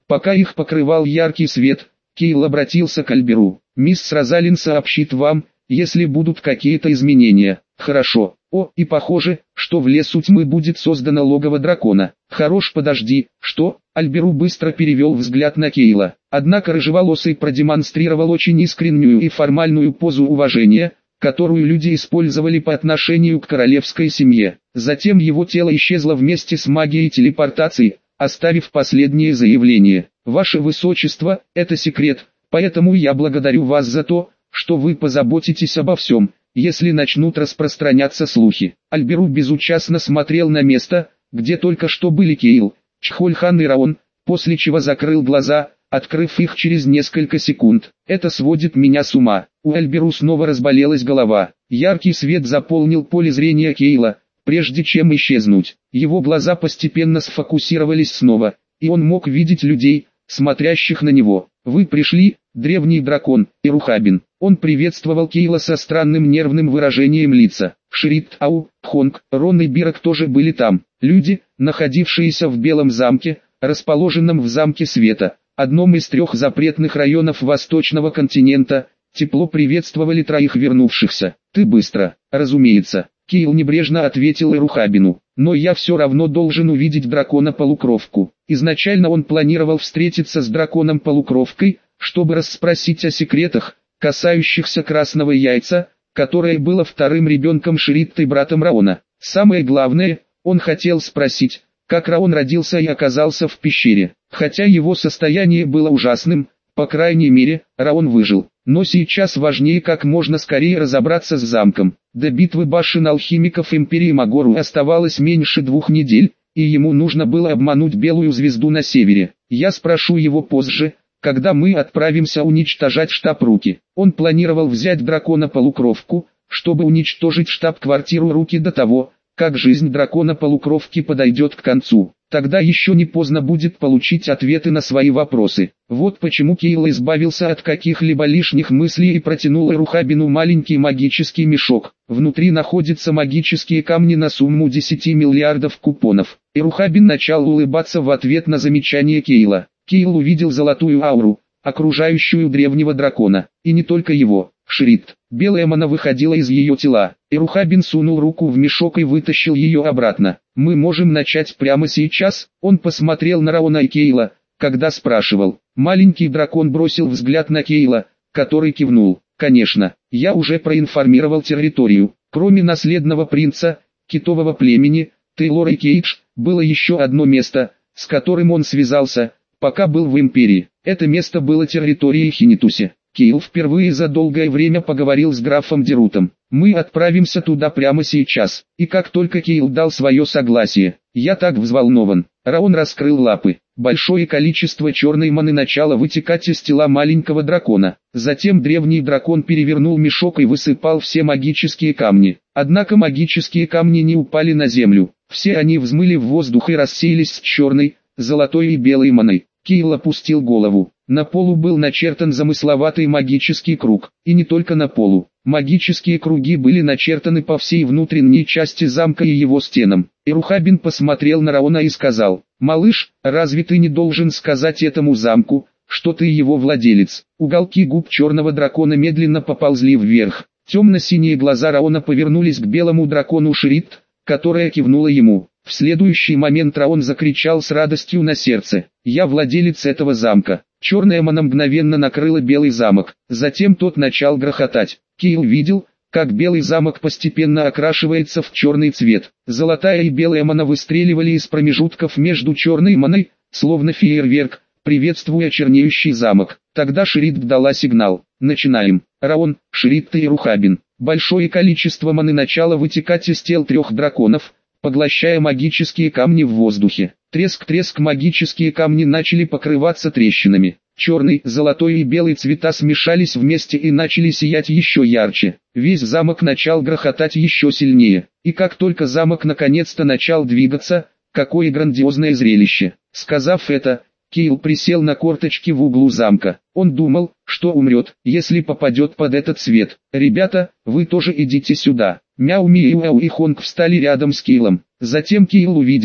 Пока их покрывал яркий свет, Кейл обратился к Альберу. «Мисс Розалин сообщит вам, если будут какие-то изменения». «Хорошо. О, и похоже, что в лесу тьмы будет создано логово дракона». «Хорош, подожди, что?» Альберу быстро перевел взгляд на Кейла. Однако рыжеволосый продемонстрировал очень искреннюю и формальную позу уважения, которую люди использовали по отношению к королевской семье. Затем его тело исчезло вместе с магией телепортации, оставив последнее заявление. «Ваше Высочество, это секрет, поэтому я благодарю вас за то, что вы позаботитесь обо всем, если начнут распространяться слухи». Альберу безучастно смотрел на место, где только что были Кейл, Чхольхан и Раон, после чего закрыл глаза, открыв их через несколько секунд. «Это сводит меня с ума». У Альберу снова разболелась голова. Яркий свет заполнил поле зрения Кейла, прежде чем исчезнуть. Его глаза постепенно сфокусировались снова, и он мог видеть людей, смотрящих на него. «Вы пришли, древний дракон, Ирухабин». Он приветствовал Кейла со странным нервным выражением лица. Шрид, Ау, Хонг, Рон и Бирок тоже были там. Люди, находившиеся в Белом замке, расположенном в замке Света, одном из трех запретных районов Восточного континента, тепло приветствовали троих вернувшихся. «Ты быстро». «Разумеется», Кейл небрежно ответил Ирухабину. «Но я все равно должен увидеть дракона-полукровку». Изначально он планировал встретиться с драконом-полукровкой, чтобы расспросить о секретах, касающихся Красного Яйца, которое было вторым ребенком Шридта и братом Раона. Самое главное, он хотел спросить, как Раон родился и оказался в пещере. Хотя его состояние было ужасным, по крайней мере, Раон выжил. Но сейчас важнее как можно скорее разобраться с замком. До битвы башен алхимиков Империи Магору оставалось меньше двух недель, и ему нужно было обмануть Белую Звезду на севере. Я спрошу его позже, когда мы отправимся уничтожать штаб Руки. Он планировал взять дракона-полукровку, чтобы уничтожить штаб-квартиру Руки до того, как жизнь дракона-полукровки подойдет к концу. Тогда еще не поздно будет получить ответы на свои вопросы. Вот почему Кейл избавился от каких-либо лишних мыслей и протянул Ирухабину маленький магический мешок. Внутри находятся магические камни на сумму десяти миллиардов купонов. Ирухабин начал улыбаться в ответ на замечание Кейла. Кейл увидел золотую ауру, окружающую древнего дракона, и не только его. Шрид. Белая мана выходила из ее тела. Ирухабин сунул руку в мешок и вытащил ее обратно. «Мы можем начать прямо сейчас?» Он посмотрел на Раона и Кейла, когда спрашивал. Маленький дракон бросил взгляд на Кейла, который кивнул. «Конечно, я уже проинформировал территорию. Кроме наследного принца, китового племени, Тейлора и Кейдж, было еще одно место, с которым он связался, пока был в Империи. Это место было территорией Хинитуси». Кейл впервые за долгое время поговорил с графом Дерутом. «Мы отправимся туда прямо сейчас». И как только Кейл дал свое согласие, «Я так взволнован». Раон раскрыл лапы. Большое количество черной маны начало вытекать из тела маленького дракона. Затем древний дракон перевернул мешок и высыпал все магические камни. Однако магические камни не упали на землю. Все они взмыли в воздух и рассеялись с черной, золотой и белой маной. Кейл опустил голову. На полу был начертан замысловатый магический круг. И не только на полу. Магические круги были начертаны по всей внутренней части замка и его стенам. Ирухабин посмотрел на Раона и сказал: «Малыш, разве ты не должен сказать этому замку, что ты его владелец?» Уголки губ черного дракона медленно поползли вверх. Темно-синие глаза Раона повернулись к белому дракону Шрид, которая кивнула ему. В следующий момент Раон закричал с радостью на сердце: «Я владелец этого замка!» Черная мана мгновенно накрыла белый замок. Затем тот начал грохотать. Кейл видел, как белый замок постепенно окрашивается в черный цвет. Золотая и белая мана выстреливали из промежутков между черной маной, словно фейерверк, приветствуя чернеющий замок. Тогда Шрид дала сигнал. «Начинаем». Раон, Шрид и Ирухабин. Большое количество маны начало вытекать из тел трех драконов, поглощая магические камни в воздухе. Треск-треск, магические камни начали покрываться трещинами. Черный, золотой и белый цвета смешались вместе и начали сиять еще ярче. Весь замок начал грохотать еще сильнее. И как только замок наконец-то начал двигаться, какое грандиозное зрелище. Сказав это, Кейл присел на корточки в углу замка. Он думал, что умрет, если попадет под этот свет. «Ребята, вы тоже идите сюда». Мяу Миу и Хонг встали рядом с Кейлом. Затем Кейл увидел,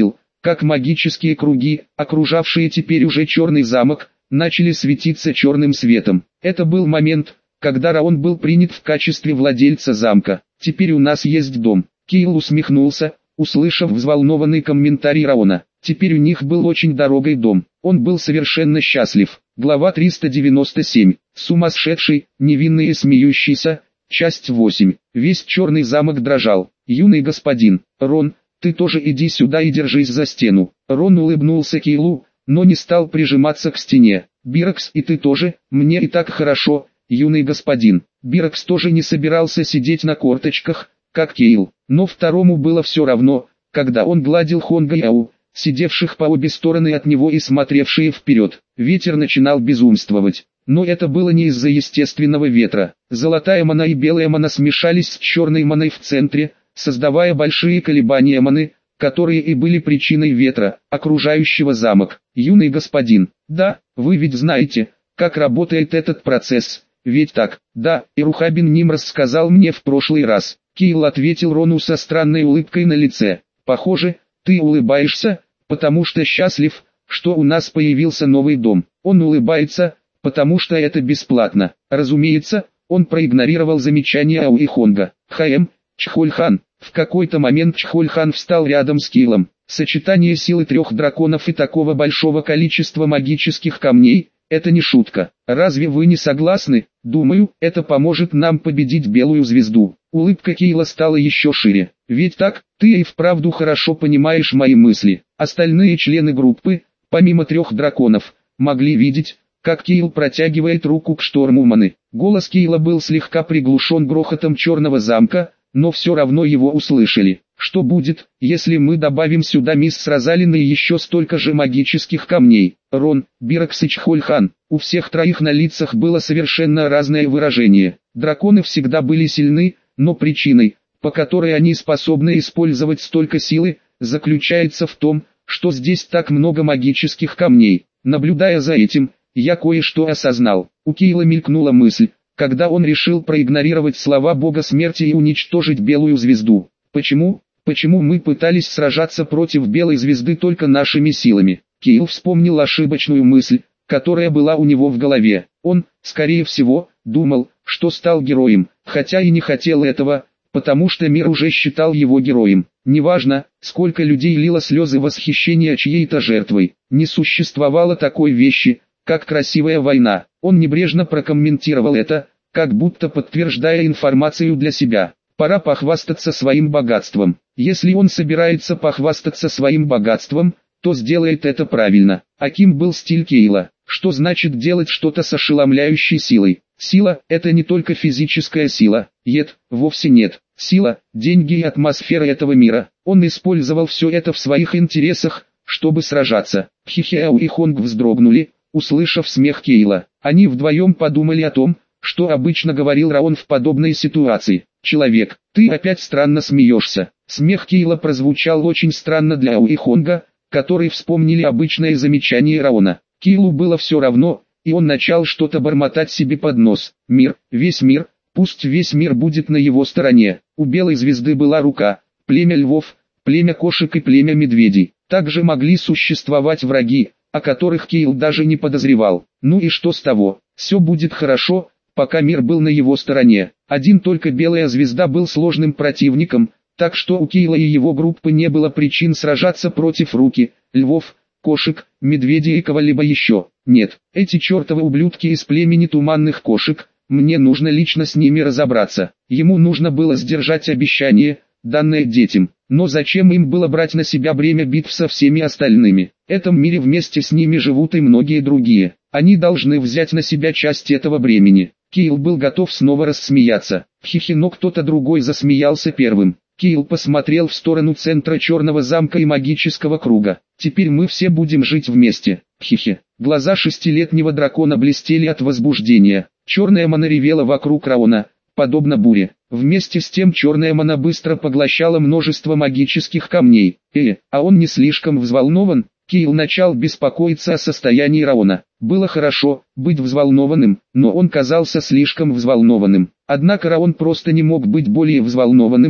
как магические круги, окружавшие теперь уже черный замок, начали светиться черным светом. Это был момент, когда Раон был принят в качестве владельца замка. «Теперь у нас есть дом». Кейл усмехнулся, услышав взволнованный комментарий Раона. Теперь у них был очень дорогой дом. Он был совершенно счастлив. Глава триста девяносто семь. Сумасшедший, невинный и смеющийся. Часть восемь. Весь черный замок дрожал. «Юный господин, Рон, ты тоже иди сюда и держись за стену». Рон улыбнулся Кейлу, но не стал прижиматься к стене. «Бирокс, и ты тоже, мне и так хорошо, юный господин». Бирокс тоже не собирался сидеть на корточках, как Кейл, но второму было все равно, когда он гладил Хонга и Ау, сидевших по обе стороны от него и смотревшие вперед. Ветер начинал безумствовать. Но это было не из-за естественного ветра. Золотая мана и белая мана смешались с черной маной в центре, создавая большие колебания маны, которые и были причиной ветра, окружающего замок. «Юный господин, да, вы ведь знаете, как работает этот процесс, ведь так?» «Да, и Рухабин Ним рассказал мне в прошлый раз». Кейл ответил Рону со странной улыбкой на лице. «Похоже, ты улыбаешься, потому что счастлив, что у нас появился новый дом». Он улыбается, потому что это бесплатно. Разумеется, он проигнорировал замечание Ау и Хонга. «Хаэм, Чхольхан». В какой-то момент Чхольхан встал рядом с Кейлом. Сочетание силы трех драконов и такого большого количества магических камней – это не шутка. Разве вы не согласны? Думаю, это поможет нам победить Белую Звезду. Улыбка Кейла стала еще шире. Ведь так, ты и вправду хорошо понимаешь мои мысли. Остальные члены группы, помимо трех драконов, могли видеть, как Кейл протягивает руку к шторму маны. Голос Кейла был слегка приглушен грохотом черного замка, но все равно его услышали. «Что будет, если мы добавим сюда мисс Розалина и еще столько же магических камней?» Рон, Бирокс и Чхольхан. У всех троих на лицах было совершенно разное выражение. Драконы всегда были сильны, но причиной, по которой они способны использовать столько силы, заключается в том, что здесь так много магических камней. Наблюдая за этим, я кое-что осознал. У Кейла мелькнула мысль, когда он решил проигнорировать слова бога смерти и уничтожить Белую Звезду. Почему? Почему мы пытались сражаться против Белой Звезды только нашими силами? Кейл вспомнил ошибочную мысль, которая была у него в голове. Он, скорее всего, думал, что стал героем, хотя и не хотел этого, потому что мир уже считал его героем. Неважно, сколько людей лило слезы восхищения чьей-то жертвой, не существовало такой вещи, как красивая война. Он небрежно прокомментировал это, как будто подтверждая информацию для себя. Пора похвастаться своим богатством. Если он собирается похвастаться своим богатством, то сделает это правильно. Аким был стиль Кейла. Что значит делать что-то с ошеломляющей силой? Сила – это не только физическая сила. Нет, вовсе нет. Сила, деньги и атмосфера этого мира. Он использовал все это в своих интересах, чтобы сражаться. Хихеау и Хонг вздрогнули, услышав смех Кейла. Они вдвоем подумали о том, что обычно говорил Раон в подобной ситуации. «Человек, ты опять странно смеешься». Смех Кейла прозвучал очень странно для Ау и Хонга, которые вспомнили обычное замечание Раона. Кейлу было все равно, и он начал что-то бормотать себе под нос. «Мир, весь мир, пусть весь мир будет на его стороне». У Белой Звезды была рука, племя львов, племя кошек и племя медведей. Также могли существовать враги, о которых Кейл даже не подозревал. Ну и что с того? Все будет хорошо, пока мир был на его стороне. Один только Белая Звезда был сложным противником, так что у Кейла и его группы не было причин сражаться против руки, львов, кошек, медведей и кого-либо еще. Нет, эти чертовы ублюдки из племени туманных кошек, мне нужно лично с ними разобраться. Ему нужно было сдержать обещание, данное детям. Но зачем им было брать на себя бремя битв со всеми остальными? В этом мире вместе с ними живут и многие другие. Они должны взять на себя часть этого бремени. Кейл был готов снова рассмеяться. Хихи, но кто-то другой засмеялся первым. Кейл посмотрел в сторону центра черного замка и магического круга. «Теперь мы все будем жить вместе». Хихи. Глаза шестилетнего дракона блестели от возбуждения. Черная мана ревела вокруг Раона, подобно буре. Вместе с тем черная мана быстро поглощала множество магических камней. Э, а он не слишком взволнован? Кейл начал беспокоиться о состоянии Раона. Было хорошо быть взволнованным, но он казался слишком взволнованным. Однако Раон просто не мог быть более взволнованным,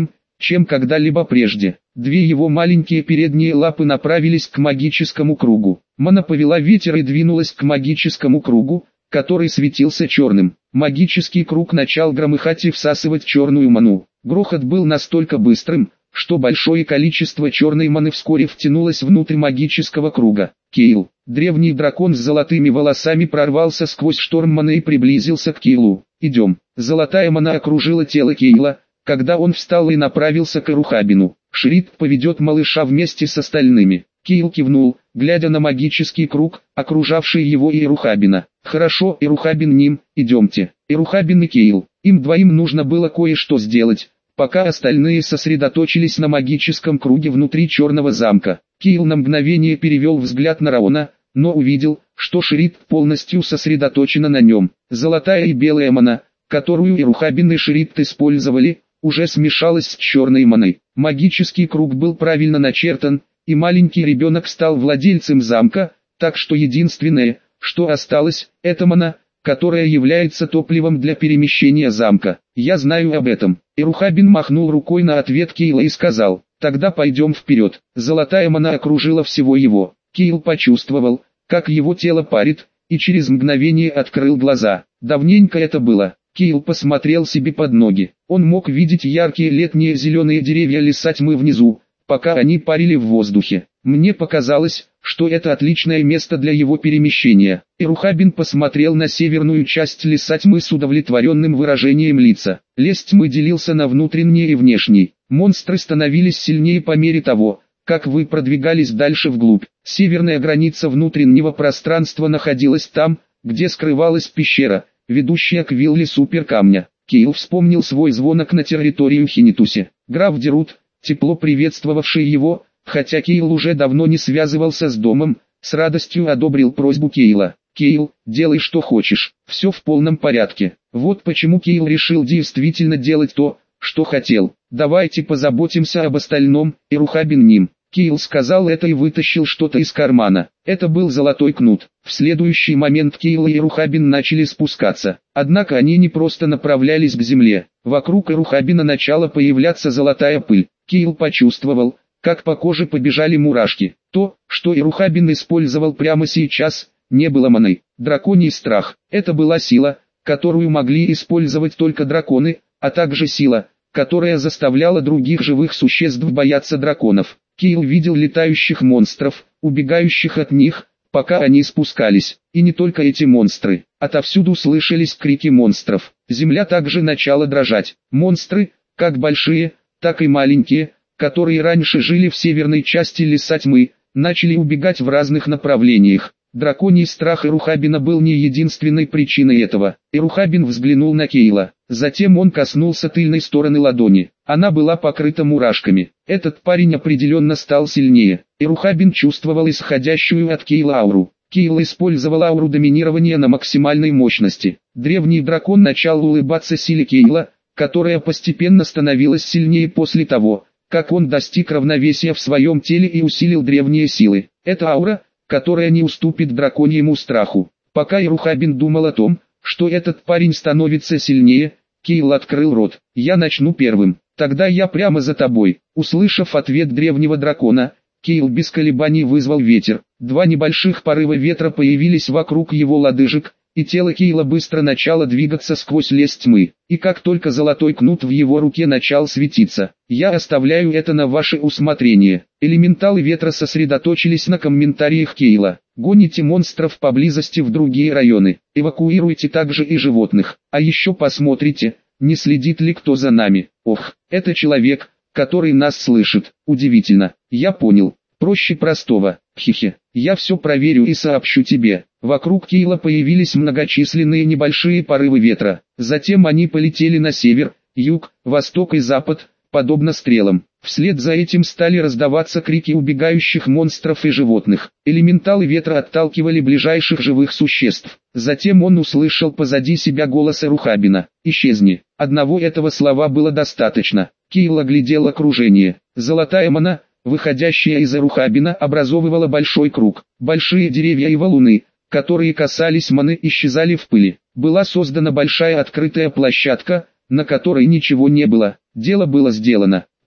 чем когда-либо прежде. Две его маленькие передние лапы направились к магическому кругу. Мана повела ветер и двинулась к магическому кругу, который светился черным. Магический круг начал громыхать и всасывать черную ману. Грохот был настолько быстрым, что большое количество черной маны вскоре втянулось внутрь магического круга. Кейл, древний дракон с золотыми волосами, прорвался сквозь шторм маны и приблизился к Кейлу. «Идем». Золотая мана окружила тело Кейла, когда он встал и направился к Эрухабину. «Шрид поведет малыша вместе с остальными». Кейл кивнул, глядя на магический круг, окружавший его и Эрухабина. «Хорошо, Эрухабин, ним, идемте». Эрухабин и Кейл, им двоим нужно было кое-что сделать, пока остальные сосредоточились на магическом круге внутри черного замка. Кейл на мгновение перевел взгляд на Раона, но увидел, что Шрид полностью сосредоточена на нем. Золотая и белая мана, которую Эрухабин и Шрид использовали, уже смешалась с черной маной. Магический круг был правильно начертан, и маленький ребенок стал владельцем замка, так что единственное, что осталось, это мана, которая является топливом для перемещения замка. «Я знаю об этом». Эрухабин махнул рукой на ответ Кейла и сказал: «Тогда пойдем вперед». Золотая мана окружила всего его. Кейл почувствовал, как его тело парит, и через мгновение открыл глаза. Давненько это было. Кейл посмотрел себе под ноги. Он мог видеть яркие летние зеленые деревья леса тьмы внизу, пока они парили в воздухе. Мне показалось, что это отличное место для его перемещения. Эрухабин посмотрел на северную часть леса тьмы с удовлетворенным выражением лица. Лес тьмы делился на внутренний и внешний. Монстры становились сильнее по мере того, как вы продвигались дальше вглубь. Северная граница внутреннего пространства находилась там, где скрывалась пещера, ведущая к вилле суперкамня. Кейл вспомнил свой звонок на территорию Хинитуси. Граф Дерут, тепло приветствовавший его, хотя Кейл уже давно не связывался с домом, с радостью одобрил просьбу Кейла. «Кейл, делай что хочешь, все в полном порядке». Вот почему Кейл решил действительно делать то, что хотел. «Давайте позаботимся об остальном, Эрухабин ним». Кейл сказал это и вытащил что-то из кармана. Это был золотой кнут. В следующий момент Кейл и Эрухабин начали спускаться. Однако они не просто направлялись к земле. Вокруг Эрухабина начала появляться золотая пыль. Кейл почувствовал, как по коже побежали мурашки. То, что Эрухабин использовал прямо сейчас, не было маной. Драконий страх. Это была сила, которую могли использовать только драконы, а также сила, которая заставляла других живых существ бояться драконов. Кейл видел летающих монстров, убегающих от них, пока они спускались. И не только эти монстры. Отовсюду слышались крики монстров. Земля также начала дрожать. Монстры, как большие, так и маленькие, которые раньше жили в северной части леса тьмы, начали убегать в разных направлениях. Драконий страх Эрухабина был не единственной причиной этого. Эрухабин взглянул на Кейла. Затем он коснулся тыльной стороны ладони. Она была покрыта мурашками. Этот парень определенно стал сильнее. Эрухабин чувствовал исходящую от Кейла ауру. Кейл использовал ауру доминирования на максимальной мощности. Древний дракон начал улыбаться силе Кейла, которая постепенно становилась сильнее после того, как он достиг равновесия в своем теле и усилил древние силы. Это аура, которая не уступит драконьему страху. Пока Эрухабин думал о том, что этот парень становится сильнее, Кейл открыл рот. «Я начну первым. Тогда я прямо за тобой». Услышав ответ древнего дракона, Кейл без колебаний вызвал ветер. Два небольших порыва ветра появились вокруг его лодыжек, и тело Кейла быстро начало двигаться сквозь лес тьмы. И как только золотой кнут в его руке начал светиться, «Я оставляю это на ваше усмотрение». Элементалы ветра сосредоточились на комментариях Кейла. «Гоните монстров поблизости в другие районы, эвакуируйте также и животных, а еще посмотрите, не следит ли кто за нами». Ох, это человек, который нас слышит. Удивительно. Я понял. Проще простого. Хихи. Я все проверю и сообщу тебе. Вокруг Кейла появились многочисленные небольшие порывы ветра. Затем они полетели на север, юг, восток и запад, подобно стрелам. Вслед за этим стали раздаваться крики убегающих монстров и животных. Элементалы ветра отталкивали ближайших живых существ. Затем он услышал позади себя голос Эрухабина. «Исчезни». Одного этого слова было достаточно. Кейл оглядел окружение. Золотая мана, выходящая из Эрухабина, образовывала большой круг. Большие деревья и валуны, которые касались маны, исчезали в пыли. Была создана большая открытая площадка, на которой ничего не было. Дело было сделано.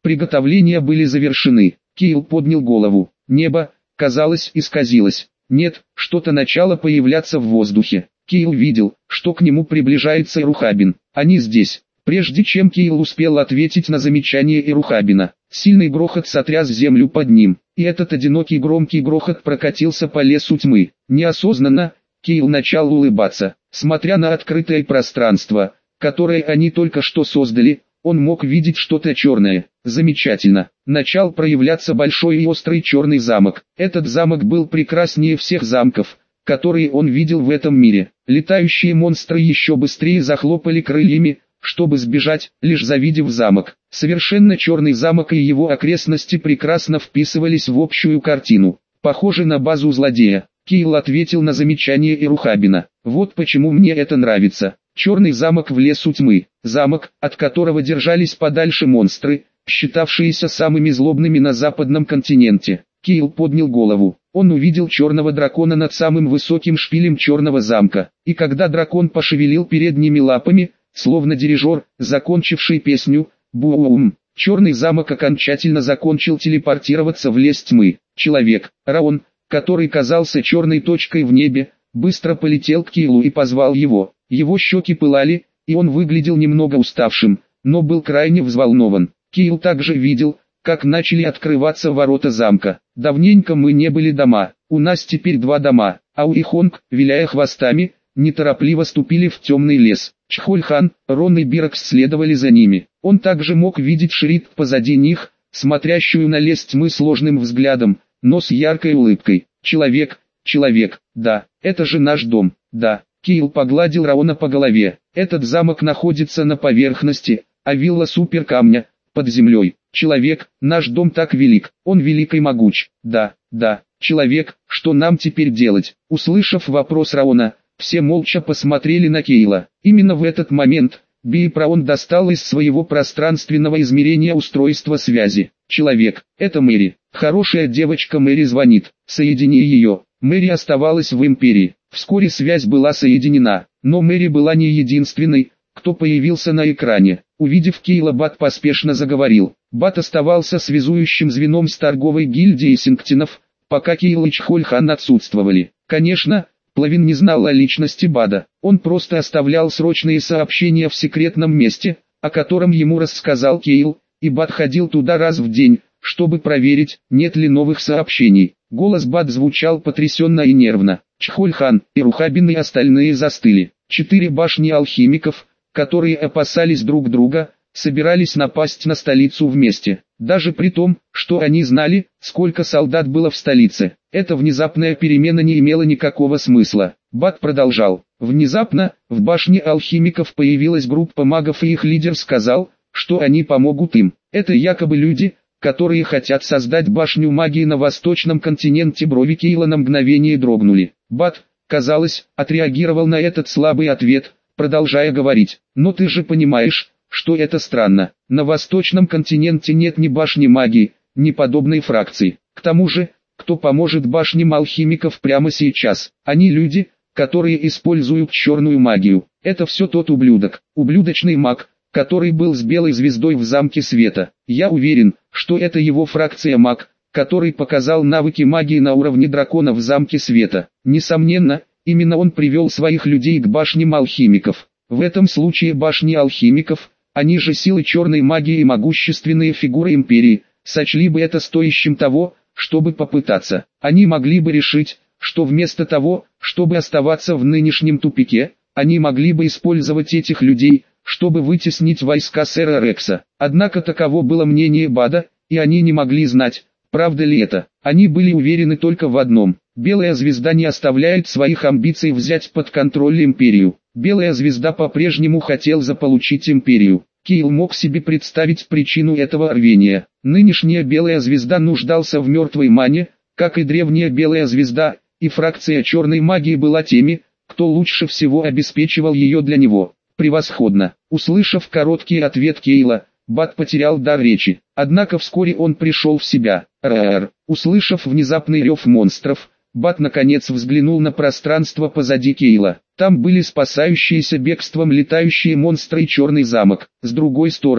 Приготовления были завершены. Кейл поднял голову. Небо, казалось, исказилось. Нет, что-то начало появляться в воздухе. Кейл видел, что к нему приближается Ирухабин. Они здесь. Прежде чем Кейл успел ответить на замечание Ирухабина, сильный грохот сотряс землю под ним, и этот одинокий громкий грохот прокатился по лесу тьмы. Неосознанно, Кейл начал улыбаться. Смотря на открытое пространство, которое они только что создали, он мог видеть что-то черное. Замечательно. Начал проявляться большой и острый черный замок. Этот замок был прекраснее всех замков, которые он видел в этом мире. Летающие монстры еще быстрее захлопали крыльями, чтобы сбежать, лишь завидев замок. Совершенно черный замок и его окрестности прекрасно вписывались в общую картину. Похоже на базу злодея. Кейл ответил на замечание Ирухабина. Вот почему мне это нравится. Черный замок в лесу тьмы. Замок, от которого держались подальше монстры, считавшиеся самыми злобными на западном континенте. Кейл поднял голову. Он увидел черного дракона над самым высоким шпилем черного замка. И когда дракон пошевелил передними лапами, словно дирижер, закончивший песню, бум, черный замок окончательно закончил телепортироваться в лес тьмы. Человек, Раон, который казался черной точкой в небе, быстро полетел к Кейлу и позвал его. Его щеки пылали, и он выглядел немного уставшим, но был крайне взволнован. Кейл также видел, как начали открываться ворота замка. Давненько мы не были дома, у нас теперь два дома. Ау и Хонг, виляя хвостами, неторопливо ступили в темный лес. Чхольхан, Рон и Бирокс следовали за ними. Он также мог видеть Шрит позади них, смотрящую на лес тьмы сложным взглядом, но с яркой улыбкой. Человек, человек, да, это же наш дом, да. Кейл погладил Раона по голове. Этот замок находится на поверхности, а вилла суперкамня, под землей. Человек, наш дом так велик, он велик и могуч. Да, да, человек, что нам теперь делать? Услышав вопрос Раона, все молча посмотрели на Кейла. Именно в этот момент, Биепрон достал из своего пространственного измерения устройство связи. Человек, это Мэри. Хорошая девочка Мэри звонит, соедини ее. Мэри оставалась в Империи. Вскоре связь была соединена, но Мэри была не единственной, кто появился на экране. Увидев Кейла, Бат поспешно заговорил. Бат оставался связующим звеном с торговой гильдией Синктинов, пока Кейл и Чхольхан отсутствовали. Конечно, Плавин не знал о личности Бада, он просто оставлял срочные сообщения в секретном месте, о котором ему рассказал Кейл, и Бад ходил туда раз в день, чтобы проверить, нет ли новых сообщений. Голос Бад звучал потрясенно и нервно. Чхольхан, Ирухабин и остальные застыли. Четыре башни алхимиков, которые опасались друг друга, собирались напасть на столицу вместе. Даже при том, что они знали, сколько солдат было в столице. Эта внезапная перемена не имела никакого смысла. Бат продолжал. Внезапно, в башне алхимиков появилась группа магов, и их лидер сказал, что они помогут им. Это якобы люди, которые хотят создать башню магии на восточном континенте. Брови Кейла на мгновение дрогнули. Бат, казалось, отреагировал на этот слабый ответ, продолжая говорить. Но ты же понимаешь, что это странно. На восточном континенте нет ни башни магии, ни подобной фракции. К тому же, кто поможет башням алхимиков прямо сейчас? Они люди, которые используют черную магию. Это все тот ублюдок, ублюдочный маг, который был с белой звездой в замке света. Я уверен, что это его фракция маг, который показал навыки магии на уровне дракона в замке света. Несомненно, именно он привел своих людей к башням алхимиков. В этом случае башни алхимиков, они же силы черной магии и могущественные фигуры империи, сочли бы это стоящим того, чтобы попытаться. Они могли бы решить, что вместо того, чтобы оставаться в нынешнем тупике, они могли бы использовать этих людей, чтобы вытеснить войска сэра Рекса. Однако таково было мнение Бада, и они не могли знать, правда ли это. Они были уверены только в одном. Белая звезда не оставляет своих амбиций взять под контроль империю. Белая звезда по-прежнему хотел заполучить империю. Кейл мог себе представить причину этого рвения. Нынешняя белая звезда нуждался в мертвой мане, как и древняя белая звезда, и фракция черной магии была теми, кто лучше всего обеспечивал ее для него. Превосходно. Услышав короткий ответ Кейла, Бат потерял дар речи. Однако вскоре он пришел в себя. Рэр. Услышав внезапный рев монстров, Бат наконец взглянул на пространство позади Кейла. Там были спасающиеся бегством летающие монстры и черный замок. С другой стороны,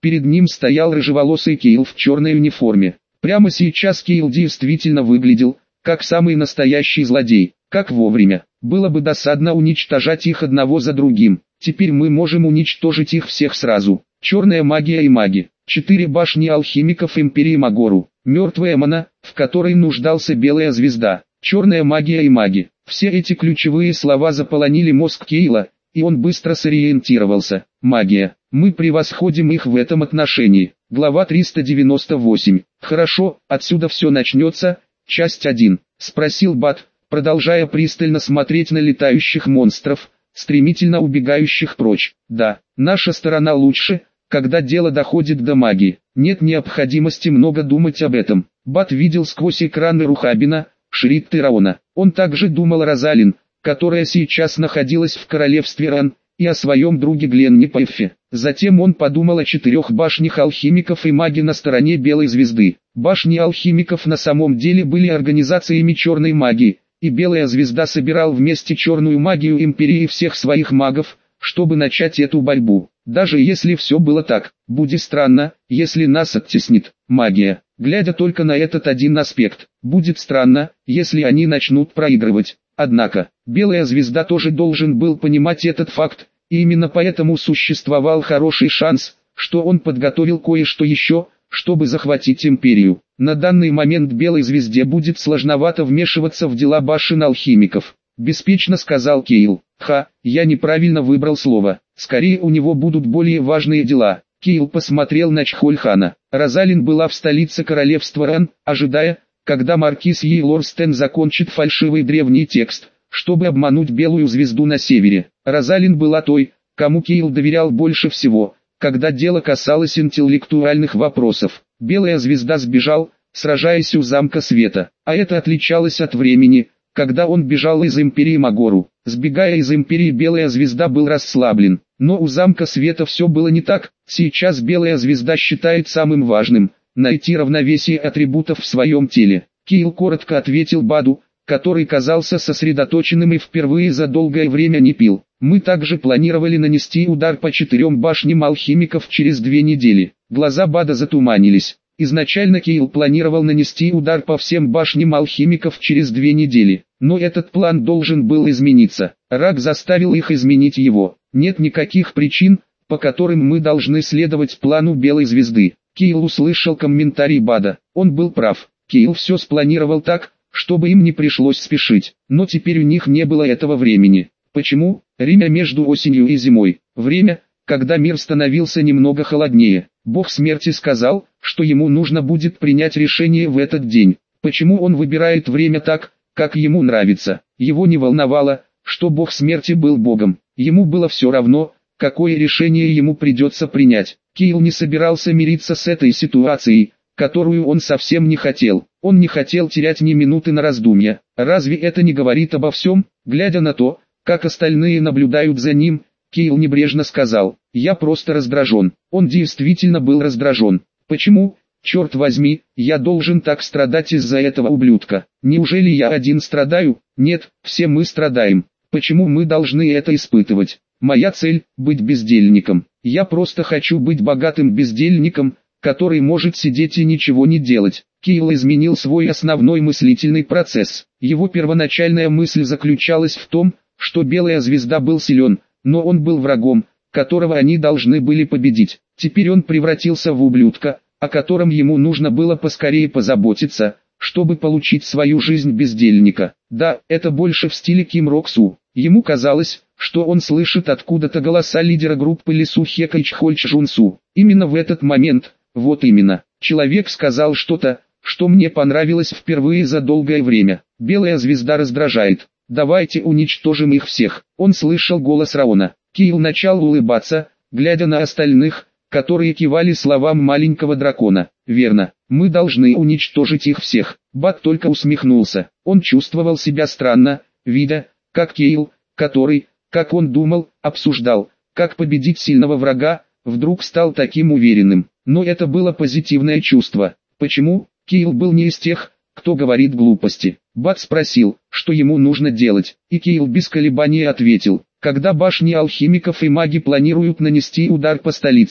Перед ним стоял рыжеволосый Кейл в черной униформе. Прямо сейчас Кейл действительно выглядел, как самый настоящий злодей. Как вовремя. Было бы досадно уничтожать их одного за другим. Теперь мы можем уничтожить их всех сразу. Черная магия и маги. Четыре башни алхимиков Империи Магору. Мертвая мана, в которой нуждался Белая Звезда. Черная магия и маги. Все эти ключевые слова заполонили мозг Кейла, и он быстро сориентировался. Магия. Мы превосходим их в этом отношении. Глава триста девяносто восемь. Хорошо, отсюда все начнется. Часть один. Спросил Бат, продолжая пристально смотреть на летающих монстров, стремительно убегающих прочь. Да, наша сторона лучше, когда дело доходит до магии. Нет необходимости много думать об этом. Бат видел сквозь экраны Рухабина, Шридт и Раона. Он также думал о Розалин, которая сейчас находилась в королевстве Ран, и о своем друге Гленне Пэффе. Затем он подумал о четырех башнях алхимиков и маги на стороне Белой Звезды. Башни алхимиков на самом деле были организациями черной магии, и Белая Звезда собирал вместе черную магию Империи всех своих магов, чтобы начать эту борьбу. Даже если все было так, будет странно, если нас оттеснит магия. Глядя только на этот один аспект, будет странно, если они начнут проигрывать. Однако, Белая Звезда тоже должен был понимать этот факт, и именно поэтому существовал хороший шанс, что он подготовил кое-что еще, чтобы захватить Империю. На данный момент Белой Звезде будет сложновато вмешиваться в дела башен алхимиков. Беспечно сказал Кейл. Ха, я неправильно выбрал слово. Скорее у него будут более важные дела. Кейл посмотрел на Чхольхана. Розалин была в столице королевства Ран, ожидая, когда маркиз Ейлорстен закончит фальшивый древний текст, чтобы обмануть Белую Звезду на севере. Розалин была той, кому Кейл доверял больше всего, когда дело касалось интеллектуальных вопросов. Белая Звезда сбежал, сражаясь у Замка Света, а это отличалось от времени, когда он бежал из Империи Магору. Сбегая из Империи, Белая Звезда был расслаблен, но у Замка Света все было не так. Сейчас Белая Звезда считает самым важным найти равновесие атрибутов в своем теле. Кейл коротко ответил Баду, который казался сосредоточенным и впервые за долгое время не пил. Мы также планировали нанести удар по четырем башням алхимиков через две недели. Глаза Бада затуманились. Изначально Кейл планировал нанести удар по всем башням алхимиков через две недели, но этот план должен был измениться. Рак заставил их изменить его. Нет никаких причин, по которым мы должны следовать плану Белой Звезды. Кейл услышал комментарий Бада. Он был прав. Кейл все спланировал так, чтобы им не пришлось спешить, но теперь у них не было этого времени. Почему? Время между осенью и зимой. Время, когда мир становился немного холоднее. Бог смерти сказал, что ему нужно будет принять решение в этот день. Почему он выбирает время так, как ему нравится? Его не волновало, что Бог смерти был Богом. Ему было все равно, какое решение ему придется принять. Кейл не собирался мириться с этой ситуацией, которую он совсем не хотел. Он не хотел терять ни минуты на раздумья. Разве это не говорит обо всем? Глядя на то, как остальные наблюдают за ним, Кейл небрежно сказал: «Я просто раздражен». Он действительно был раздражен. Почему, черт возьми, я должен так страдать из-за этого ублюдка? Неужели я один страдаю? Нет, все мы страдаем. Почему мы должны это испытывать? Моя цель – быть бездельником. Я просто хочу быть богатым бездельником, который может сидеть и ничего не делать. Кейл изменил свой основной мыслительный процесс. Его первоначальная мысль заключалась в том, что Белая Звезда был силен, но он был врагом, которого они должны были победить. Теперь он превратился в ублюдка, о котором ему нужно было поскорее позаботиться, чтобы получить свою жизнь бездельника. Да, это больше в стиле Ким Рок Су. Ему казалось, что он слышит откуда-то голоса лидера группы Лису Хека и Чхоль Чжунсу. Именно в этот момент, вот именно, человек сказал что-то, что мне понравилось впервые за долгое время. Белая Звезда раздражает. Давайте уничтожим их всех. Он слышал голос Раона. Кейл начал улыбаться, глядя на остальных, которые кивали словам маленького дракона. Верно, мы должны уничтожить их всех. Бат только усмехнулся. Он чувствовал себя странно, видя, как Кейл, который, как он думал, обсуждал, как победить сильного врага, вдруг стал таким уверенным. Но это было позитивное чувство. Почему? Кейл был не из тех, кто говорит глупости. Бат спросил, что ему нужно делать, и Кейл без колебания ответил: когда башни алхимиков и маги планируют нанести удар по столице,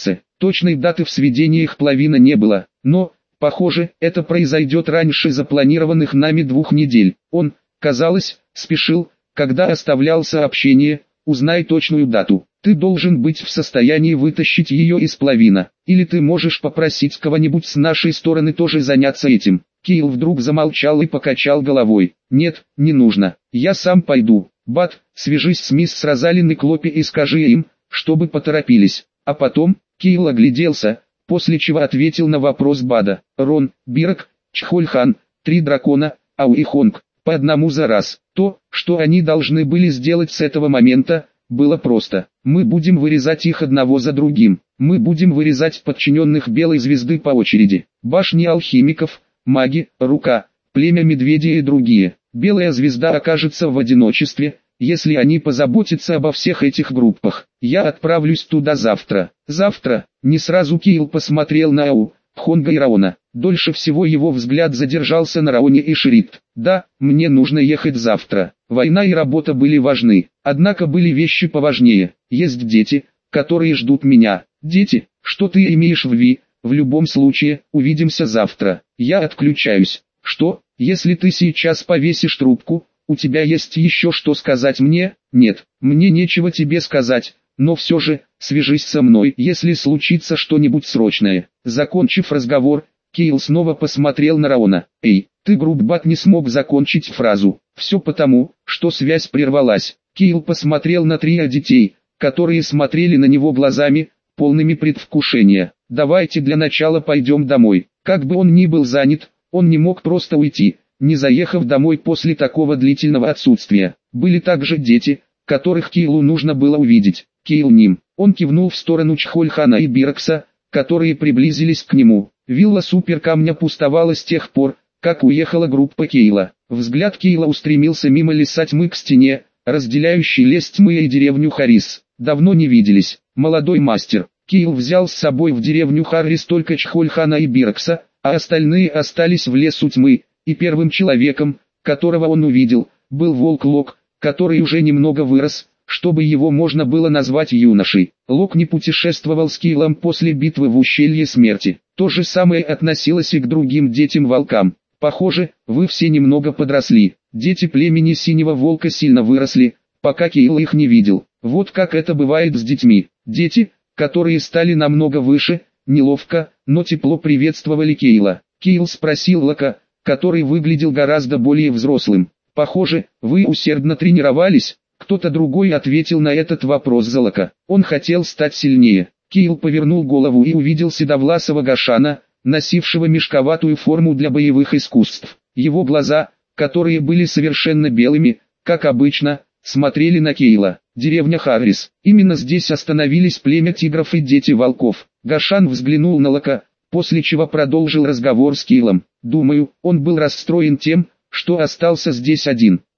Точной даты в сведениях Плавина не было, но, похоже, это произойдет раньше запланированных нами двух недель. Он, казалось, спешил, когда оставлял сообщение: «Узнай точную дату. Ты должен быть в состоянии вытащить ее из Плавина, или ты можешь попросить кого-нибудь с нашей стороны тоже заняться этим». Кейл вдруг замолчал и покачал головой. «Нет, не нужно. Я сам пойду. Бат, свяжись с мисс Розалин и Клопи и скажи им, чтобы поторопились». А потом, Кейл огляделся, после чего ответил на вопрос Бада. «Рон, Бирок, Чхольхан, три дракона, Ау и Хонг, по одному за раз». То, что они должны были сделать с этого момента, было просто. Мы будем вырезать их одного за другим. Мы будем вырезать подчиненных Белой Звезды по очереди. Башни алхимиков, маги, рука, племя медведя и другие. Белая Звезда окажется в одиночестве, если они позаботятся обо всех этих группах. Я отправлюсь туда завтра. Завтра. Не сразу Кейл посмотрел на Ау, Хонга и Раона. Дольше всего его взгляд задержался на Раоне и Шрит. Да, мне нужно ехать завтра. Война и работа были важны. Однако были вещи поважнее. Есть дети, которые ждут меня. Дети, что ты имеешь в виду? В любом случае, увидимся завтра. Я отключаюсь. Что, если ты сейчас повесишь трубку, у тебя есть еще что сказать мне? Нет, мне нечего тебе сказать, но все же, свяжись со мной, если случится что-нибудь срочное. Закончив разговор, Кейл снова посмотрел на Раона. Эй, ты груббат не смог закончить фразу. Все потому, что связь прервалась. Кейл посмотрел на трио детей, которые смотрели на него глазами, полными предвкушения. Давайте для начала пойдем домой. Как бы он ни был занят, он не мог просто уйти, не заехав домой после такого длительного отсутствия. Были также дети, которых Кейлу нужно было увидеть. Кейл ним. Он кивнул в сторону Чхольхана и Бирокса, которые приблизились к нему. Вилла Суперкамня пустовала с тех пор, как уехала группа Кейла. Взгляд Кейла устремился мимо леса тьмы к стене, разделяющей лес тьмы и деревню Харрис. Давно не виделись. Молодой мастер. Кейл взял с собой в деревню Харрис только Чхольхана и Бирокса, а остальные остались в лесу тьмы, и первым человеком, которого он увидел, был волк Лок, который уже немного вырос, чтобы его можно было назвать юношей. Лок не путешествовал с Кейлом после битвы в ущелье смерти. То же самое относилось и к другим детям-волкам. Похоже, вы все немного подросли. Дети племени Синего Волка сильно выросли, пока Кейл их не видел. Вот как это бывает с детьми. Дети, которые стали намного выше, неловко, но тепло приветствовали Кейла. Кейл спросил Лока, который выглядел гораздо более взрослым. «Похоже, вы усердно тренировались?» Кто-то другой ответил на этот вопрос за Лока. Он хотел стать сильнее. Кейл повернул голову и увидел седовласого Гашана, носившего мешковатую форму для боевых искусств. Его глаза, которые были совершенно белыми, как обычно, смотрели на Кейла. Деревня Харрис. Именно здесь остановились племя тигров и дети волков. Гашан взглянул на Лока, после чего продолжил разговор с Кейлом. Думаю, он был расстроен тем, что остался здесь один.